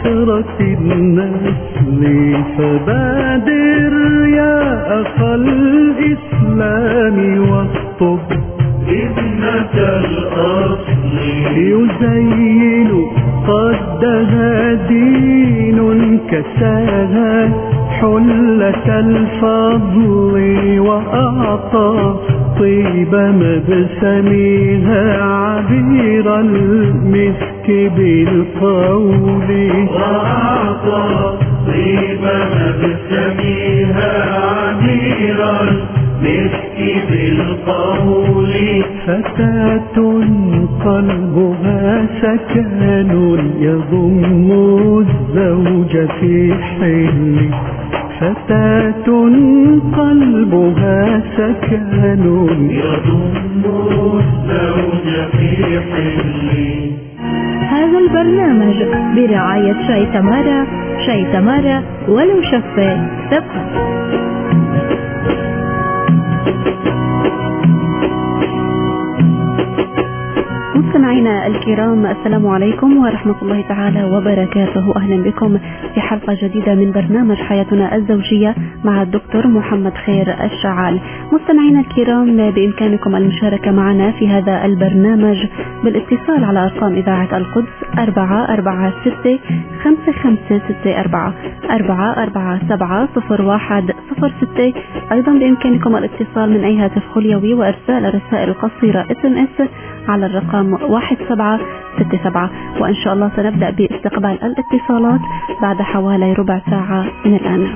آخرة النسل، فبادر يا أخا الإسلام واخطب ابنة الأصل، يزين قدها دين كساها حلة الفضل، وأعطى طيب مبسمها عبير المسك بالقول، وأعطى طيب مبسمها عبير المسك بالقول، فتاة قلبها سكن يضم الزوج في حل، فتاة قلبها سكن يضم الزوج في حل. هذا البرنامج برعاية شاي تمارا، شاي تمارا ولو شفة تبقى. مستمعينا الكرام، السلام عليكم ورحمة الله تعالى وبركاته. أهلا بكم في حلقة جديدة من برنامج حياتنا الزوجية مع الدكتور محمد خير الشعال. مستمعينا الكرام، بإمكانكم المشاركة معنا في هذا البرنامج بالاتصال على أرقام إذاعة القدس 446-5564 447-0106. أيضا بإمكانكم الاتصال من أي هاتف خليوي وإرسال الرسائل القصيرة SMS على الرقم 1767. وإن شاء الله سنبدأ باستقبال الاتصالات بعد حوالي ربع ساعة من الآن.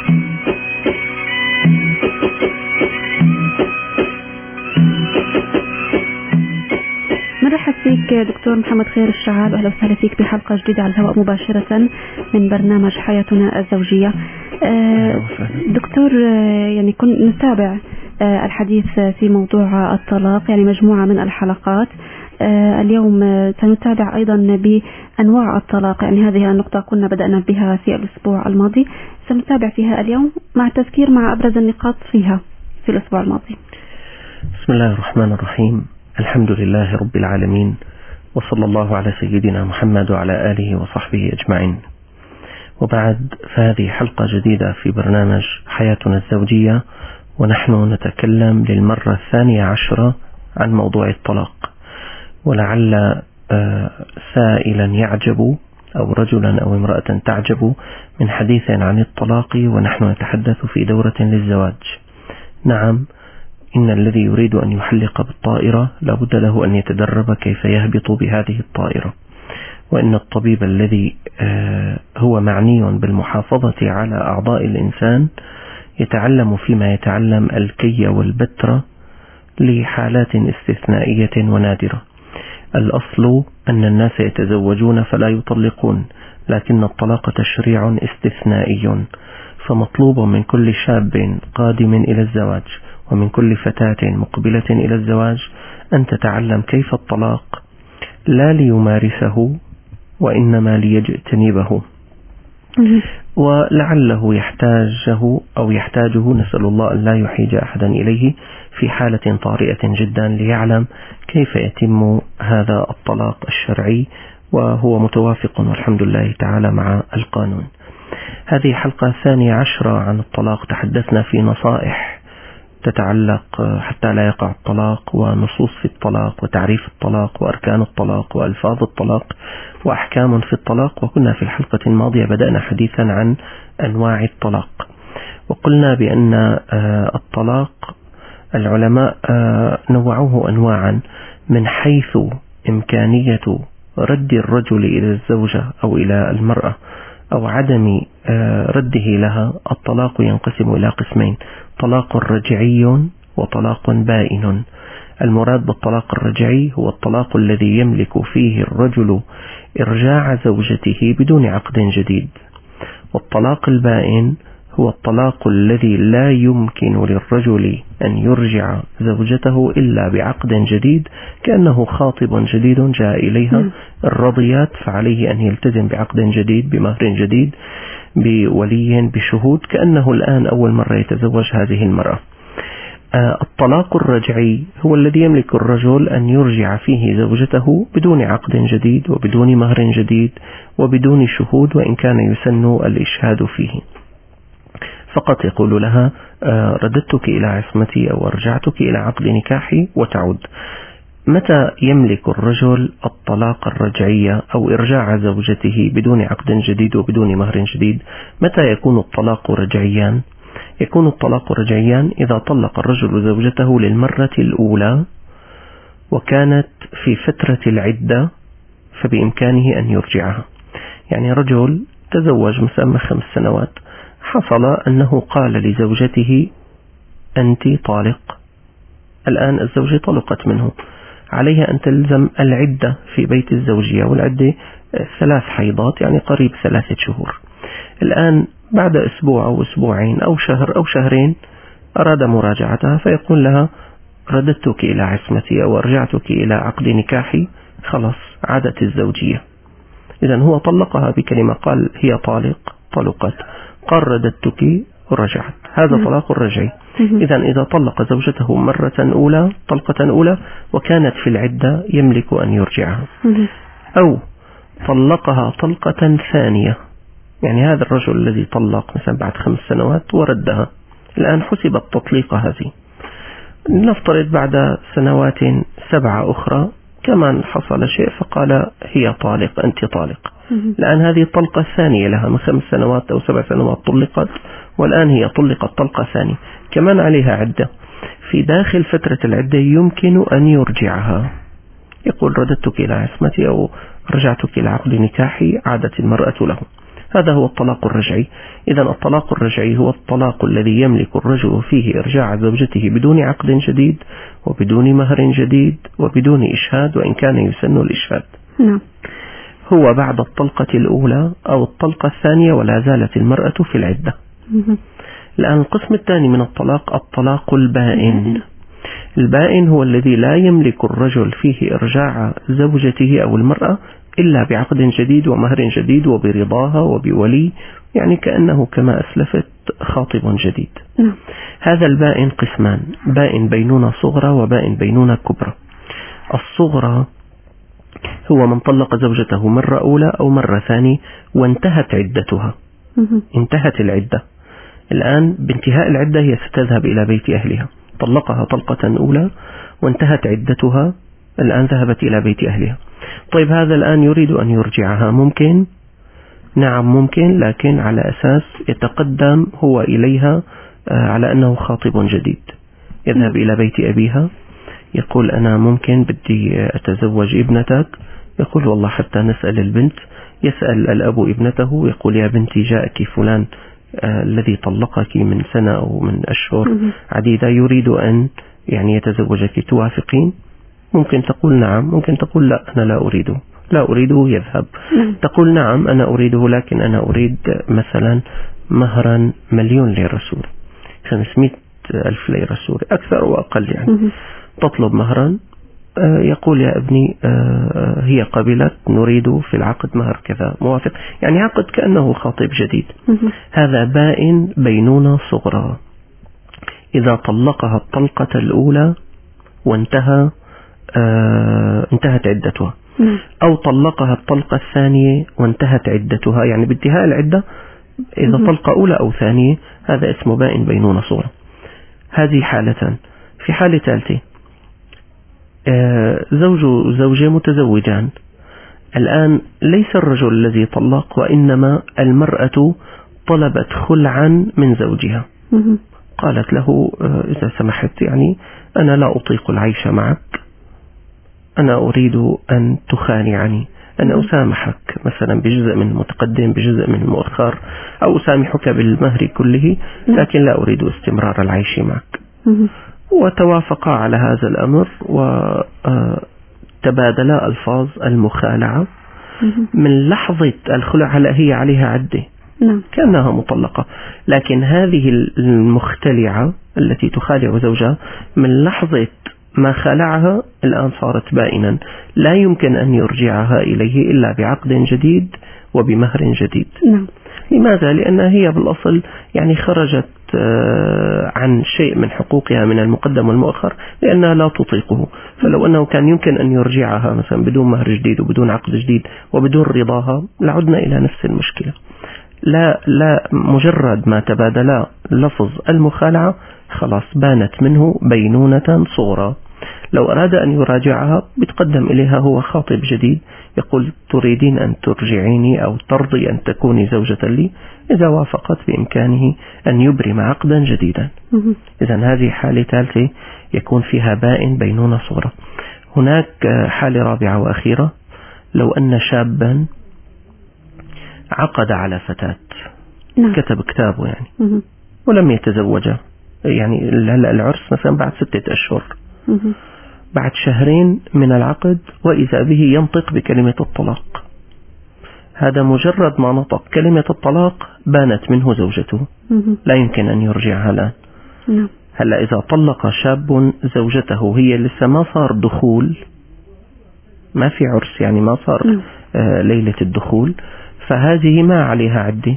مرحبا فيك دكتور محمد خير الشعال، وأهلا وسهلا فيك بحلقة جديدة على الهواء مباشرة من برنامج حياتنا الزوجية. دكتور، يعني كنا نتابع الحديث في موضوع الطلاق، يعني مجموعة من الحلقات. اليوم سنتابع أيضا بأنواع الطلاق، يعني هذه النقطة كنا بدأنا بها في الأسبوع الماضي، سنتابع فيها اليوم مع تذكير مع أبرز النقاط فيها في الأسبوع الماضي. بسم الله الرحمن الرحيم، الحمد لله رب العالمين، وصلى الله على سيدنا محمد وعلى آله وصحبه أجمعين. وبعد، فهذه حلقة جديدة في برنامج حياتنا الزوجية، ونحن نتكلم للمرة 12 عن موضوع الطلاق. ولعل سائلا يعجب أو رجلا أو امرأة تعجب من حديث عن الطلاق ونحن نتحدث في دورة للزواج. نعم، إن الذي يريد أن يحلق بالطائرة لابد له أن يتدرب كيف يهبط بهذه الطائرة، وإن الطبيب الذي هو معني بالمحافظة على أعضاء الإنسان يتعلم فيما يتعلم الكي والبتر لحالات استثنائية ونادرة. الأصل أن الناس يتزوجون فلا يطلقون، لكن الطلاق تشريع استثنائي، فمطلوب من كل شاب قادم إلى الزواج ومن كل فتاة مقبلة إلى الزواج أن تتعلم كيف الطلاق، لا ليمارسه وإنما ليجتنبه، ولعله يحتاجه نسأل الله أن لا يحيج أحدا إليه في حالة طارئة جدا، ليعلم كيف يتم هذا الطلاق الشرعي، وهو متوافق والحمد لله تعالى مع القانون. هذه حلقة 12 عن الطلاق. تحدثنا في نصائح تتعلق حتى لا يقع الطلاق، ونصوص في الطلاق، وتعريف الطلاق، وأركان الطلاق، وألفاظ الطلاق، وأحكام في الطلاق. وكنا في الحلقة الماضية بدأنا حديثا عن أنواع الطلاق، وقلنا بأن الطلاق العلماء نوعوه أنواعا من حيث إمكانية رد الرجل إلى الزوجة أو إلى المرأة أو عدم رده لها. الطلاق ينقسم إلى قسمين: طلاق رجعي وطلاق بائن. المراد بالطلاق الرجعي هو الطلاق الذي يملك فيه الرجل إرجاع زوجته بدون عقد جديد، والطلاق البائن هو الطلاق الذي لا يمكن للرجل أن يرجع زوجته إلا بعقد جديد، كأنه خاطب جديد جاء إليها الرضيات، فعليه أن يلتزم بعقد جديد، بمهر جديد، بولي، بشهود، كأنه الآن أول مرة يتزوج هذه المرأة. الطلاق الرجعي هو الذي يملك الرجل أن يرجع فيه زوجته بدون عقد جديد وبدون مهر جديد وبدون شهود، وإن كان يسن الإشهاد فيه. فقط يقول لها رددتك إلى عصمتي أو أرجعتك إلى عقد نكاحي وتعود. متى يملك الرجل الطلاق الرجعي أو إرجاع زوجته بدون عقد جديد وبدون مهر جديد؟ متى يكون الطلاق رجعيا؟ يكون الطلاق رجعيا إذا طلق الرجل زوجته للمرة الأولى وكانت في فترة العدة، فبإمكانه أن يرجعها. يعني رجل تزوج مثلا 5 سنوات، حصل أنه قال لزوجته أنت طالق، الآن الزوجة طلقت منه، عليها أن تلزم العدة في بيت الزوجية، والعدة 3 حيضات يعني قريب 3 شهور. الآن بعد أسبوع أو أسبوعين أو شهر أو شهرين أراد مراجعتها، فيقول لها رددتك إلى عصمتي أو أرجعتك إلى عقد نكاحي، خلاص عادت الزوجية. إذن هو طلقها بكلمة، قال هي طلقت، قال رددتك ورجعت، هذا طلاق رجعي. إذن إذا طلق زوجته طلقة أولى وكانت في العدة يملك أن يرجعها، أو طلقها طلقة ثانية. يعني هذا الرجل الذي طلق مثلا بعد 5 سنوات وردها، الآن حسبت تطليق هذه، نفترض بعد سنوات 7 أخرى كمان حصل شيء فقال هي طالق، أنت طالق. الآن هذه الطلقة الثانية لها، من 5 سنوات أو 7 سنوات طلقت، والآن هي طلقت طلقة ثانية، كمان عليها عدة. في داخل فترة العدة يمكن أن يرجعها، يقول رددتك إلى عصمتي أو رجعتك إلى عقد نكاحي، عادت المرأة له. هذا هو الطلاق الرجعي. إذن الطلاق الرجعي هو الطلاق الذي يملك الرجل فيه إرجاع زوجته بدون عقد جديد وبدون مهر جديد وبدون إشهاد، وإن كان يسن الإشهاد. هو بعد الطلقة الأولى أو الطلقة الثانية ولا زالت المرأة في العدة. الآن القسم الثاني من الطلاق البائن. البائن هو الذي لا يملك الرجل فيه إرجاع زوجته أو المرأة إلا بعقد جديد ومهر جديد وبرضاها وبولي، يعني كأنه كما أسلفت خاطب جديد. هذا البائن قسمان: بائن بينونة صغرى وبائن بينونة كبرى. الصغرى هو من طلق زوجته مرة أولى أو مرة ثانية وانتهت عدتها، انتهت العدة، الآن بانتهاء العدة هي ستذهب إلى بيت أهلها. طلقها طلقة أولى وانتهت عدتها، الآن ذهبت إلى بيت أهلها. طيب هذا الآن يريد أن يرجعها، ممكن؟ نعم ممكن، لكن على أساس يتقدم هو إليها على أنه خاطب جديد. يذهب إلى بيت أبيها، يقول أنا ممكن بدي أتزوج ابنتك، يقول والله حتى نسأل البنت. يسأل الأب ابنته، يقول يا بنتي جاءك فلان الذي طلقك من سنة أو من أشهر عديدة يريد أن يعني يتزوجك، توافقين؟ ممكن تقول نعم، ممكن تقول لا أنا لا أريده يذهب. تقول نعم أنا أريده، لكن أنا أريد مثلا مهرا 1,000,000 ليرة سوري، 500,000 ليرة سوري، أكثر وأقل يعني. تطلب مهرا، يقول يا ابني هي قبلت، نريد في العقد مهر كذا، موافق، يعني عقد كأنه خاطب جديد. هذا بائن بينونة صغرى. إذا طلقها الطلقة الأولى وانتهت عدتها، أو طلقها الطلقة الثانية وانتهت عدتها، يعني بانتهاء العدة إذا طلقة أولى أو ثانية، هذا اسمه بائن بينونة صغرى. هذه حالة. في حالة ثالثة، زوج وزوجة متزوجان، الآن ليس الرجل الذي طلق، وإنما المرأة طلبت خلعا من زوجها. قالت له إذا سمحت يعني أنا لا أطيق العيش معك، أنا أريد أن تخانعني، أنا أسامحك مثلا بجزء من متقدم بجزء من مؤخر، أو أسامحك بالمهر كله، لكن لا أريد استمرار العيش معك. وتوافقا على هذا الأمر وتبادلا ألفاظ المخالعة. من لحظة الخلع هلا هي عليها عدة كأنها مطلقة، لكن هذه المختلعة التي تخالع زوجها من لحظة ما خلعها الآن صارت بائنا، لا يمكن أن يرجعها إليه إلا بعقد جديد وبمهر جديد. لماذا؟ لأنها هي بالأصل يعني خرجت عن شيء من حقوقها من المقدم والمؤخر لأنها لا تطيقه. فلو أنه كان يمكن أن يرجعها مثلا بدون مهر جديد وبدون عقد جديد وبدون رضاها لعدنا إلى نفس المشكلة. لا مجرد ما تبادلا لفظ المخالعة خلاص بانت منه بينونة صغرى. لو أراد أن يراجعها بيتقدم إليها هو خاطب جديد يقول تريدين أن ترجعيني أو ترضي أن تكوني زوجة لي؟ إذا وافقت بإمكانه أن يبرم عقدا جديدا. إذن هذه حالة ثالثة يكون فيها بائن بينونة صغرى. هناك حالة رابعة وأخيرة، لو أن شابا عقد على فتاة كتب كتابه يعني ولم يتزوجها، يعني العرس مثلا بعد 6 أشهر، بعد 2 من العقد وإذا به ينطق بكلمة الطلاق. هذا مجرد ما نطق كلمة الطلاق بانت منه زوجته، لا يمكن أن يرجعها الآن. هلأ إذا طلق شاب زوجته هي لسه ما صار دخول، ما في عرس، يعني ما صار ليلة الدخول، فهذه ما عليها عدة.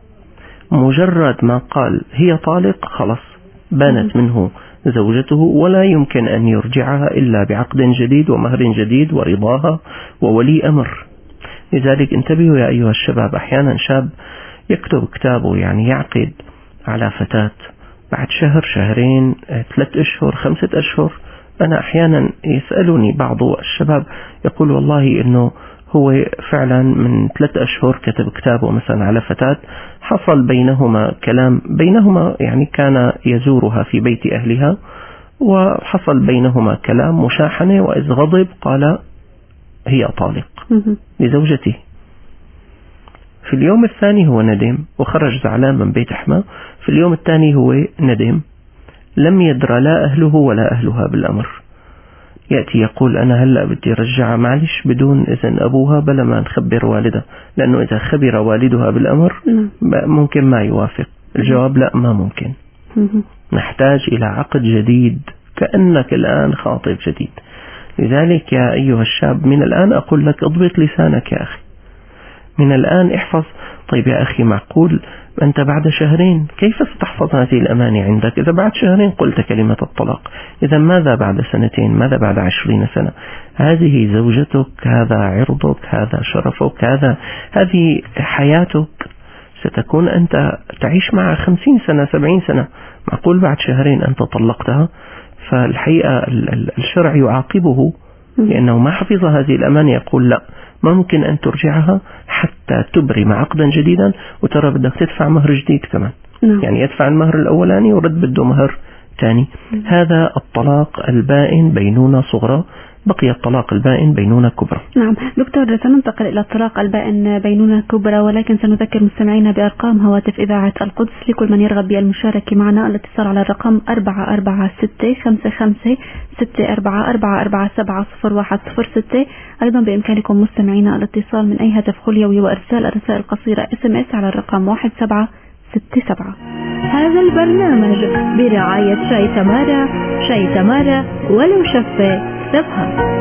مجرد ما قال هي طالق خلاص بانت منه زوجته ولا يمكن أن يرجعها إلا بعقد جديد ومهر جديد ورضاها وولي أمر. لذلك انتبهوا يا أيها الشباب، أحيانا شاب يكتب كتابه يعني يعقد على فتاة بعد 1 شهر 2 3 أشهر 5 أشهر. أنا أحيانا يسألني بعض الشباب يقول والله إنه هو فعلا من 3 أشهر كتب كتابه مثلا على فتاة، حصل بينهما كلام، بينهما يعني كان يزورها في بيت أهلها وحصل بينهما كلام مشاحنة، وإذ غضب قال هي طالق لزوجته. في اليوم الثاني هو ندم وخرج زعلان من بيت أحمى، في اليوم الثاني هو ندم، لم يدرى لا أهله ولا أهلها بالأمر. يأتي يقول أنا هلأ بدي رجعها، معلش بدون إذن أبوها بلا ما نخبر والدها، لأنه إذا خبر والدها بالأمر ممكن ما يوافق. الجواب لا، ما ممكن، نحتاج إلى عقد جديد كأنك الآن خاطب جديد. لذلك يا أيها الشاب من الآن أقول لك اضبط لسانك يا أخي، من الآن احفظ. طيب يا أخي معقول أنت بعد 2 كيف ستحفظ هذه الأماني عندك؟ إذا بعد 2 قلت كلمة الطلاق، إذا ماذا بعد 2 ماذا بعد 20 سنة؟ هذه زوجتك، هذا عرضك، هذا شرفك، هذه حياتك، ستكون أنت تعيش معها 50 سنة 70 سنة. معقول بعد 2 أنت طلقتها؟ فالحقيقة الشرع يعاقبه لأنه ما حفظ هذه الأمانة، يقول لا، ما ممكن أن ترجعها حتى تبرم عقدا جديدا، وترى بدك تدفع مهر جديد كمان. يعني يدفع المهر الأولاني ورد بده مهر ثاني. هذا الطلاق البائن بينونة صغرى. بقي الطلاق البائن بينونة كبرى. نعم دكتور، سننتقل إلى الطلاق البائن بينونة كبرى، ولكن سنذكر مستمعينا بأرقام هواتف إذاعة القدس لكل من يرغب بالمشاركة معنا. الاتصال على الرقم 446556444470106. أيضا بإمكانكم مستمعينا الاتصال من أي هاتف خليوي وإرسال الرسائل القصيرة SMS على الرقم 1767. هذا البرنامج برعاية شاي تمارا. شاي تمارا ولو شفة تفهم.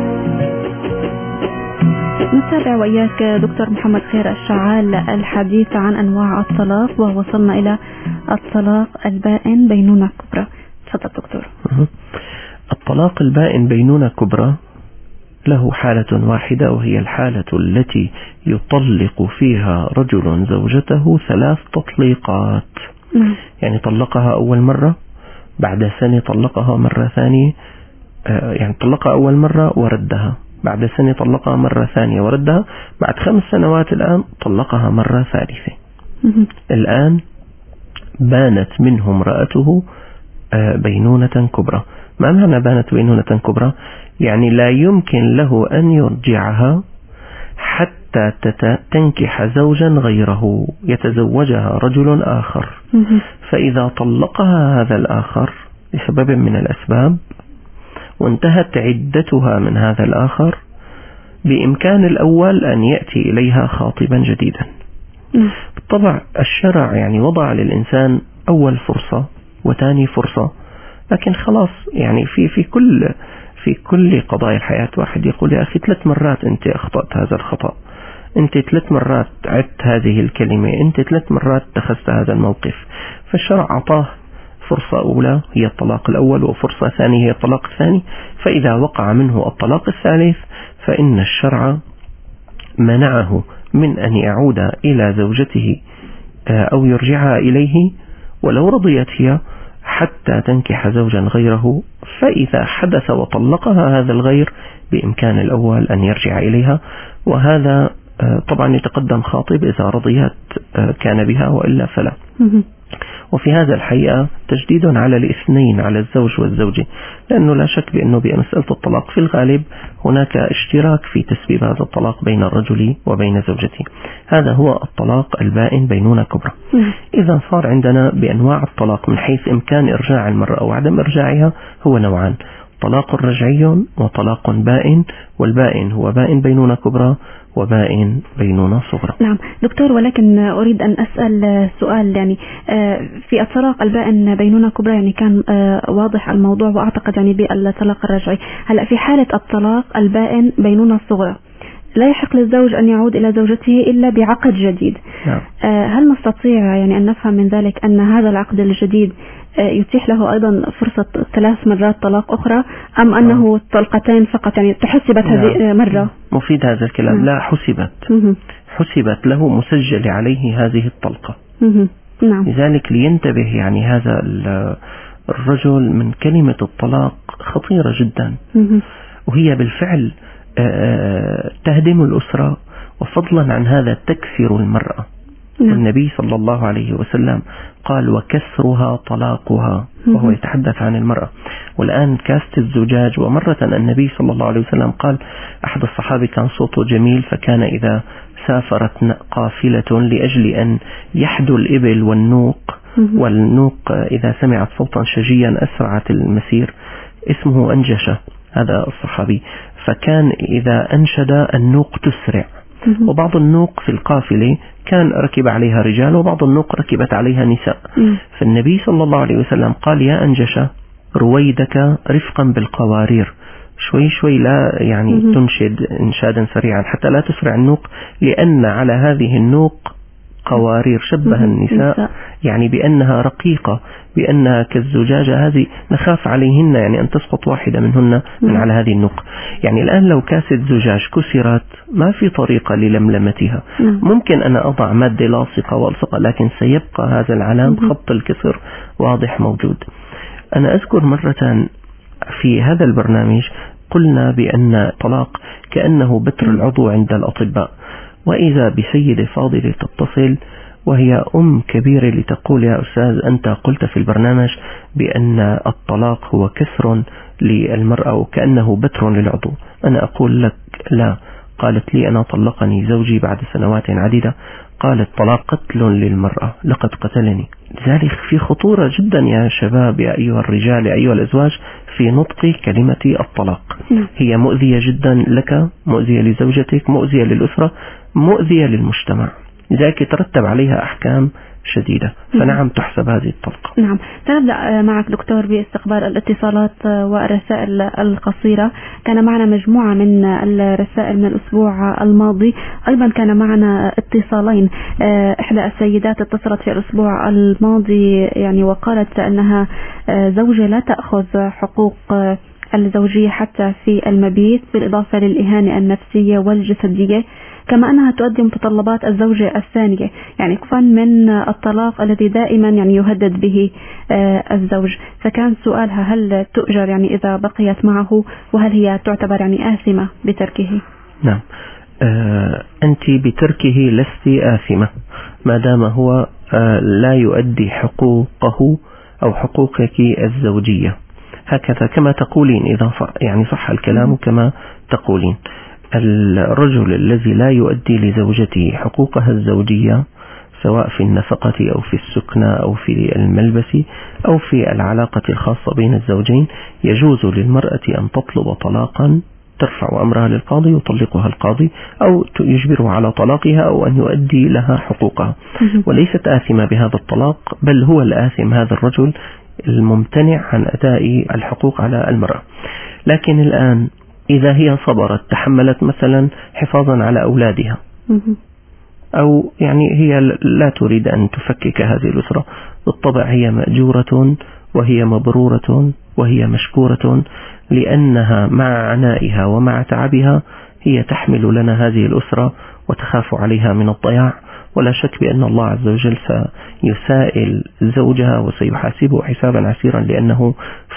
نتابع وإياك دكتور محمد خير الشعال الحديث عن أنواع الطلاق، ووصلنا إلى الطلاق البائن بينونة كبرى. تفضل دكتور. الطلاق البائن بينونة كبرى له حالة واحدة، وهي الحالة التي يطلق فيها رجل زوجته 3 تطليقات. يعني طلقها أول مرة، بعد 1 طلقها مرة ثانية، يعني طلقها أول مرة وردها، بعد 1 طلقها مرة ثانية وردها، بعد 5 سنوات الآن طلقها مرة ثالثة. الآن بانت منه امرأته بينونة كبرى. ما معنى بانت بينونة كبرى؟ يعني لا يمكن له أن يرجعها حتى تنكح زوجا غيره، يتزوجها رجل آخر. فإذا طلقها هذا الآخر لسبب من الأسباب وانتهت عدتها من هذا الآخر، بإمكان الأول أن يأتي إليها خاطبا جديدا. بالطبع الشرع يعني وضع للإنسان أول فرصة وثاني فرصة، لكن خلاص يعني في كل قضايا الحياة واحد يقول يا أخي 3 مرات أنت أخطأت هذا الخطأ، أنت 3 مرات عدت هذه الكلمة، أنت 3 مرات اتخذت هذا الموقف. فالشرع أعطاه فرصة أولى هي الطلاق الأول وفرصة ثانية هي الطلاق الثاني. فإذا وقع منه الطلاق الثالث فإن الشرع منعه من أن يعود إلى زوجته أو يرجعها إليه ولو رضيت هي حتى تنكح زوجا غيره. فإذا حدث وطلقها هذا الغير بإمكان الأول أن يرجع إليها، وهذا طبعا يتقدم خاطب إذا رضيت كان بها وإلا فلا. وفي هذا الحقيقة تجديد على الاثنين، على الزوج والزوجة، لأنه لا شك بأنه بمسألة الطلاق في الغالب هناك اشتراك في تسبيب هذا الطلاق بين الرجل وبين زوجته. هذا هو الطلاق البائن بينونة كبرى. إذا صار عندنا بأنواع الطلاق من حيث إمكان إرجاع المرأة أو عدم إرجاعها هو نوعان: طلاق رجعي وطلاق بائن، والبائن هو بائن بينونة كبرى وبائن بينونة صغرى. نعم دكتور، ولكن أريد أن أسأل سؤال، يعني في الطلاق البائن بينونة كبرى يعني كان واضح الموضوع، وأعتقد يعني بالطلاق الرجعي. هلأ في حالة الطلاق البائن بينونة صغرى لا يحق للزوج أن يعود إلى زوجته إلا بعقد جديد. نعم. هل نستطيع يعني أن نفهم من ذلك أن هذا العقد الجديد يتيح له أيضا فرصة 3 مرات طلاق أخرى، أم أنه طلقتين فقط يعني تحسبت هذه مرة؟ مفيد هذا الكلام. لا، حسبت له، مسجل عليه هذه الطلقة. نعم. لذلك لينتبه يعني هذا الرجل من كلمة الطلاق خطيرة جدا، وهي بالفعل تهدم الأسرة، وفضلا عن هذا تكسر المرأة. والنبي صلى الله عليه وسلم قال: وكسرها طلاقها، وهو يتحدث عن المرأة. والآن كاسة الزجاج، ومرة النبي صلى الله عليه وسلم قال: أحد الصحابة كان صوته جميل، فكان إذا سافرت قافلة لأجل أن يحدو الإبل والنوق إذا سمعت صوتا شجيا أسرعت المسير، اسمه أنجشة هذا الصحابي، فكان إذا أنشد النوق تسرع. وبعض النوق في القافلة كان ركب عليها رجال، وبعض النوق ركبت عليها نساء. فالنبي صلى الله عليه وسلم قال: يا أنجشة رويدك رفقا بالقوارير، شوي شوي، لا يعني تنشد إنشادا سريعا حتى لا تسرع النوق، لأن على هذه النوق قوارير، شبه النساء يعني بأنها رقيقة، بأنها كالزجاجة، هذه نخاف عليهن يعني أن تسقط واحدة منهن من على هذه النوق. يعني الآن لو كاسة زجاج كسرت ما في طريقة للملمتها، ممكن أنا أضع مادة لاصقة والصقة، لكن سيبقى هذا العلام، خط الكسر واضح موجود. أنا أذكر مرة في هذا البرنامج قلنا بأن الطلاق كأنه بتر العضو عند الأطباء، وإذا بسيدة فاضلة تتصل وهي أم كبيرة لتقول: يا أستاذ أنت قلت في البرنامج بأن الطلاق هو كسر للمرأة وكأنه بتر للعضو. أنا أقول لك لا. قالت لي: أنا طلقني زوجي بعد سنوات عديدة. قالت: طلاق قتل للمرأة، لقد قتلني. لذلك في خطورة جدا يا شباب، يا أيها الرجال، يا أيها الأزواج، في نطق كلمة الطلاق. هي مؤذية جدا لك، مؤذية لزوجتك، مؤذية للأسرة، مؤذية للمجتمع، لذلك ترتب عليها أحكام شديدة. فنعم تحسب هذه الطلقة. نعم. سنبدأ معك دكتور باستقبال الاتصالات والرسائل القصيرة. كان معنا مجموعة من الرسائل من الأسبوع الماضي، أيضا كان معنا اتصالين. إحدى السيدات اتصلت في الأسبوع الماضي يعني وقالت أنها زوجة لا تأخذ حقوق الزوجية حتى في المبيت، بالإضافة للإهانة النفسية والجسدية، كما أنها تؤدي متطلبات الزوجة الثانية، يعني كفا من الطلاق الذي دائما يعني يهدد به الزوج. فكان سؤالها: هل تؤجر يعني إذا بقيت معه، وهل هي تعتبر يعني آثمة بتركه؟ نعم، أنت بتركه لست آثمة ما دام هو لا يؤدي حقوقه أو حقوقك الزوجية، هكذا كما تقولين، إذا يعني صح الكلام كما تقولين. الرجل الذي لا يؤدي لزوجته حقوقها الزوجية، سواء في النفقة أو في السكنة أو في الملبس أو في العلاقة الخاصة بين الزوجين، يجوز للمرأة أن تطلب طلاقا، ترفع أمرها للقاضي يطلقها القاضي، أو يجبره على طلاقها، أو أن يؤدي لها حقوقها، وليست آثمة بهذا الطلاق، بل هو الآثم هذا الرجل الممتنع عن أداء الحقوق على المرأة. لكن الآن إذا هي صبرت، تحملت مثلا حفاظا على أولادها، أو يعني هي لا تريد أن تفكك هذه الأسرة، بالطبع هي مأجورة وهي مبرورة وهي مشكورة، لأنها مع عنائها ومع تعبها هي تحمل لنا هذه الأسرة وتخاف عليها من الضياع. ولا شك بأن الله عز وجل سيسائل زوجها وسيحاسبه حسابا عسيرا، لأنه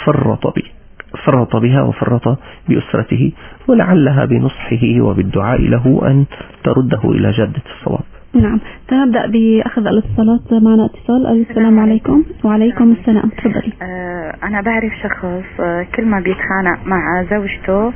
فرط بها وفرط بأسرته، ولعلها بنصحه وبالدعاء له أن ترده إلى جادة الصواب. نعم، سنبدأ بأخذ الاتصالات. معنا اتصال. السلام عليكم. وعليكم السلام، تفضلي. أنا بعرف شخص كل ما بيتخانق مع زوجته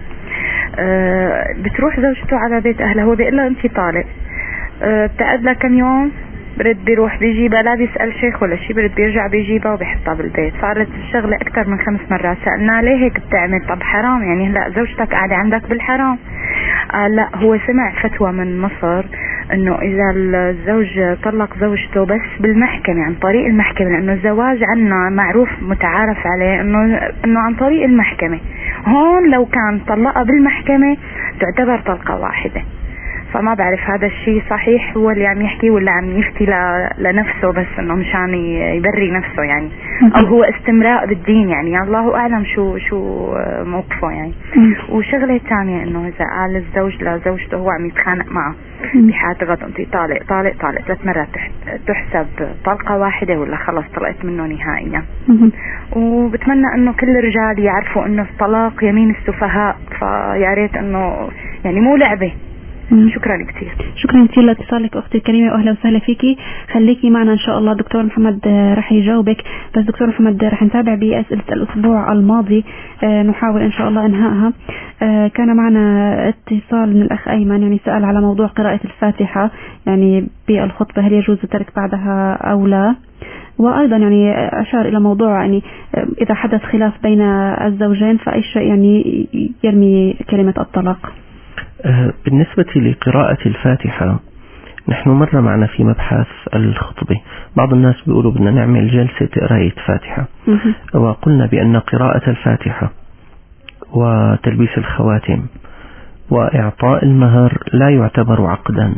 بتروح زوجته على بيت أهله، هو بيقول له أنت طالق، بتقعد له كم يوم، برد بيروح بيجيبها، لا بيسأل شيخ ولا شيء، برد بيرجع بيجيبها وبيحطها بالبيت. صارت الشغلة أكثر من 5 مرات. سألنا ليه هيك بتعمل؟ طب حرام يعني، هلا زوجتك قاعدة عندك بالحرام. لا، هو سمع فتوى من مصر انه اذا الزوج طلق زوجته بس بالمحكمة، عن طريق المحكمة، لانه الزواج عنا معروف متعارف عليه انه عن طريق المحكمة. هون لو كان طلقها بالمحكمة تعتبر طلقة واحدة. فما بعرف هذا الشيء صحيح هو اللي عم يحكي ولا عم يفتي لنفسه بس انه مشان يبري نفسه يعني، او هو استمراء بالدين يعني، الله اعلم شو موقفه يعني. وشغله ثانيه انه اذا قال الزوج لزوجته هو عم يتخانق معه بحالة غضب، انت طالق 3 مرات، تحسب طلقة واحدة ولا خلص طلقت منه نهائيا؟ وبتمنى انه كل الرجال يعرفوا انه الطلاق يمين السفهاء، فيا ريت انه يعني مو لعبة. شكرا كثير. شكرا كثير لاتصالك أختي الكريمة، وأهلا وسهلا فيكي. خليكي معنا إن شاء الله. دكتور محمد رح يجاوبك، بس دكتور محمد رح نتابع بأسئلة الأسبوع الماضي، نحاول إن شاء الله إنهائها. كان معنا اتصال من الأخ أيمن، يعني سأل على موضوع قراءة الفاتحة يعني بالخطبة، هل يجوز الترك بعدها أو لا؟ وأيضا يعني أشار إلى موضوع يعني إذا حدث خلاف بين الزوجين فأي شيء يعني يرمي كلمة الطلاق. بالنسبة لقراءة الفاتحة، نحن مرة معنا في مبحث الخطبة بعض الناس بيقولوا بدنا نعمل جلسة قراءة فاتحة، وقلنا بأن قراءة الفاتحة وتلبيس الخواتم وإعطاء المهر لا يعتبر عقدا.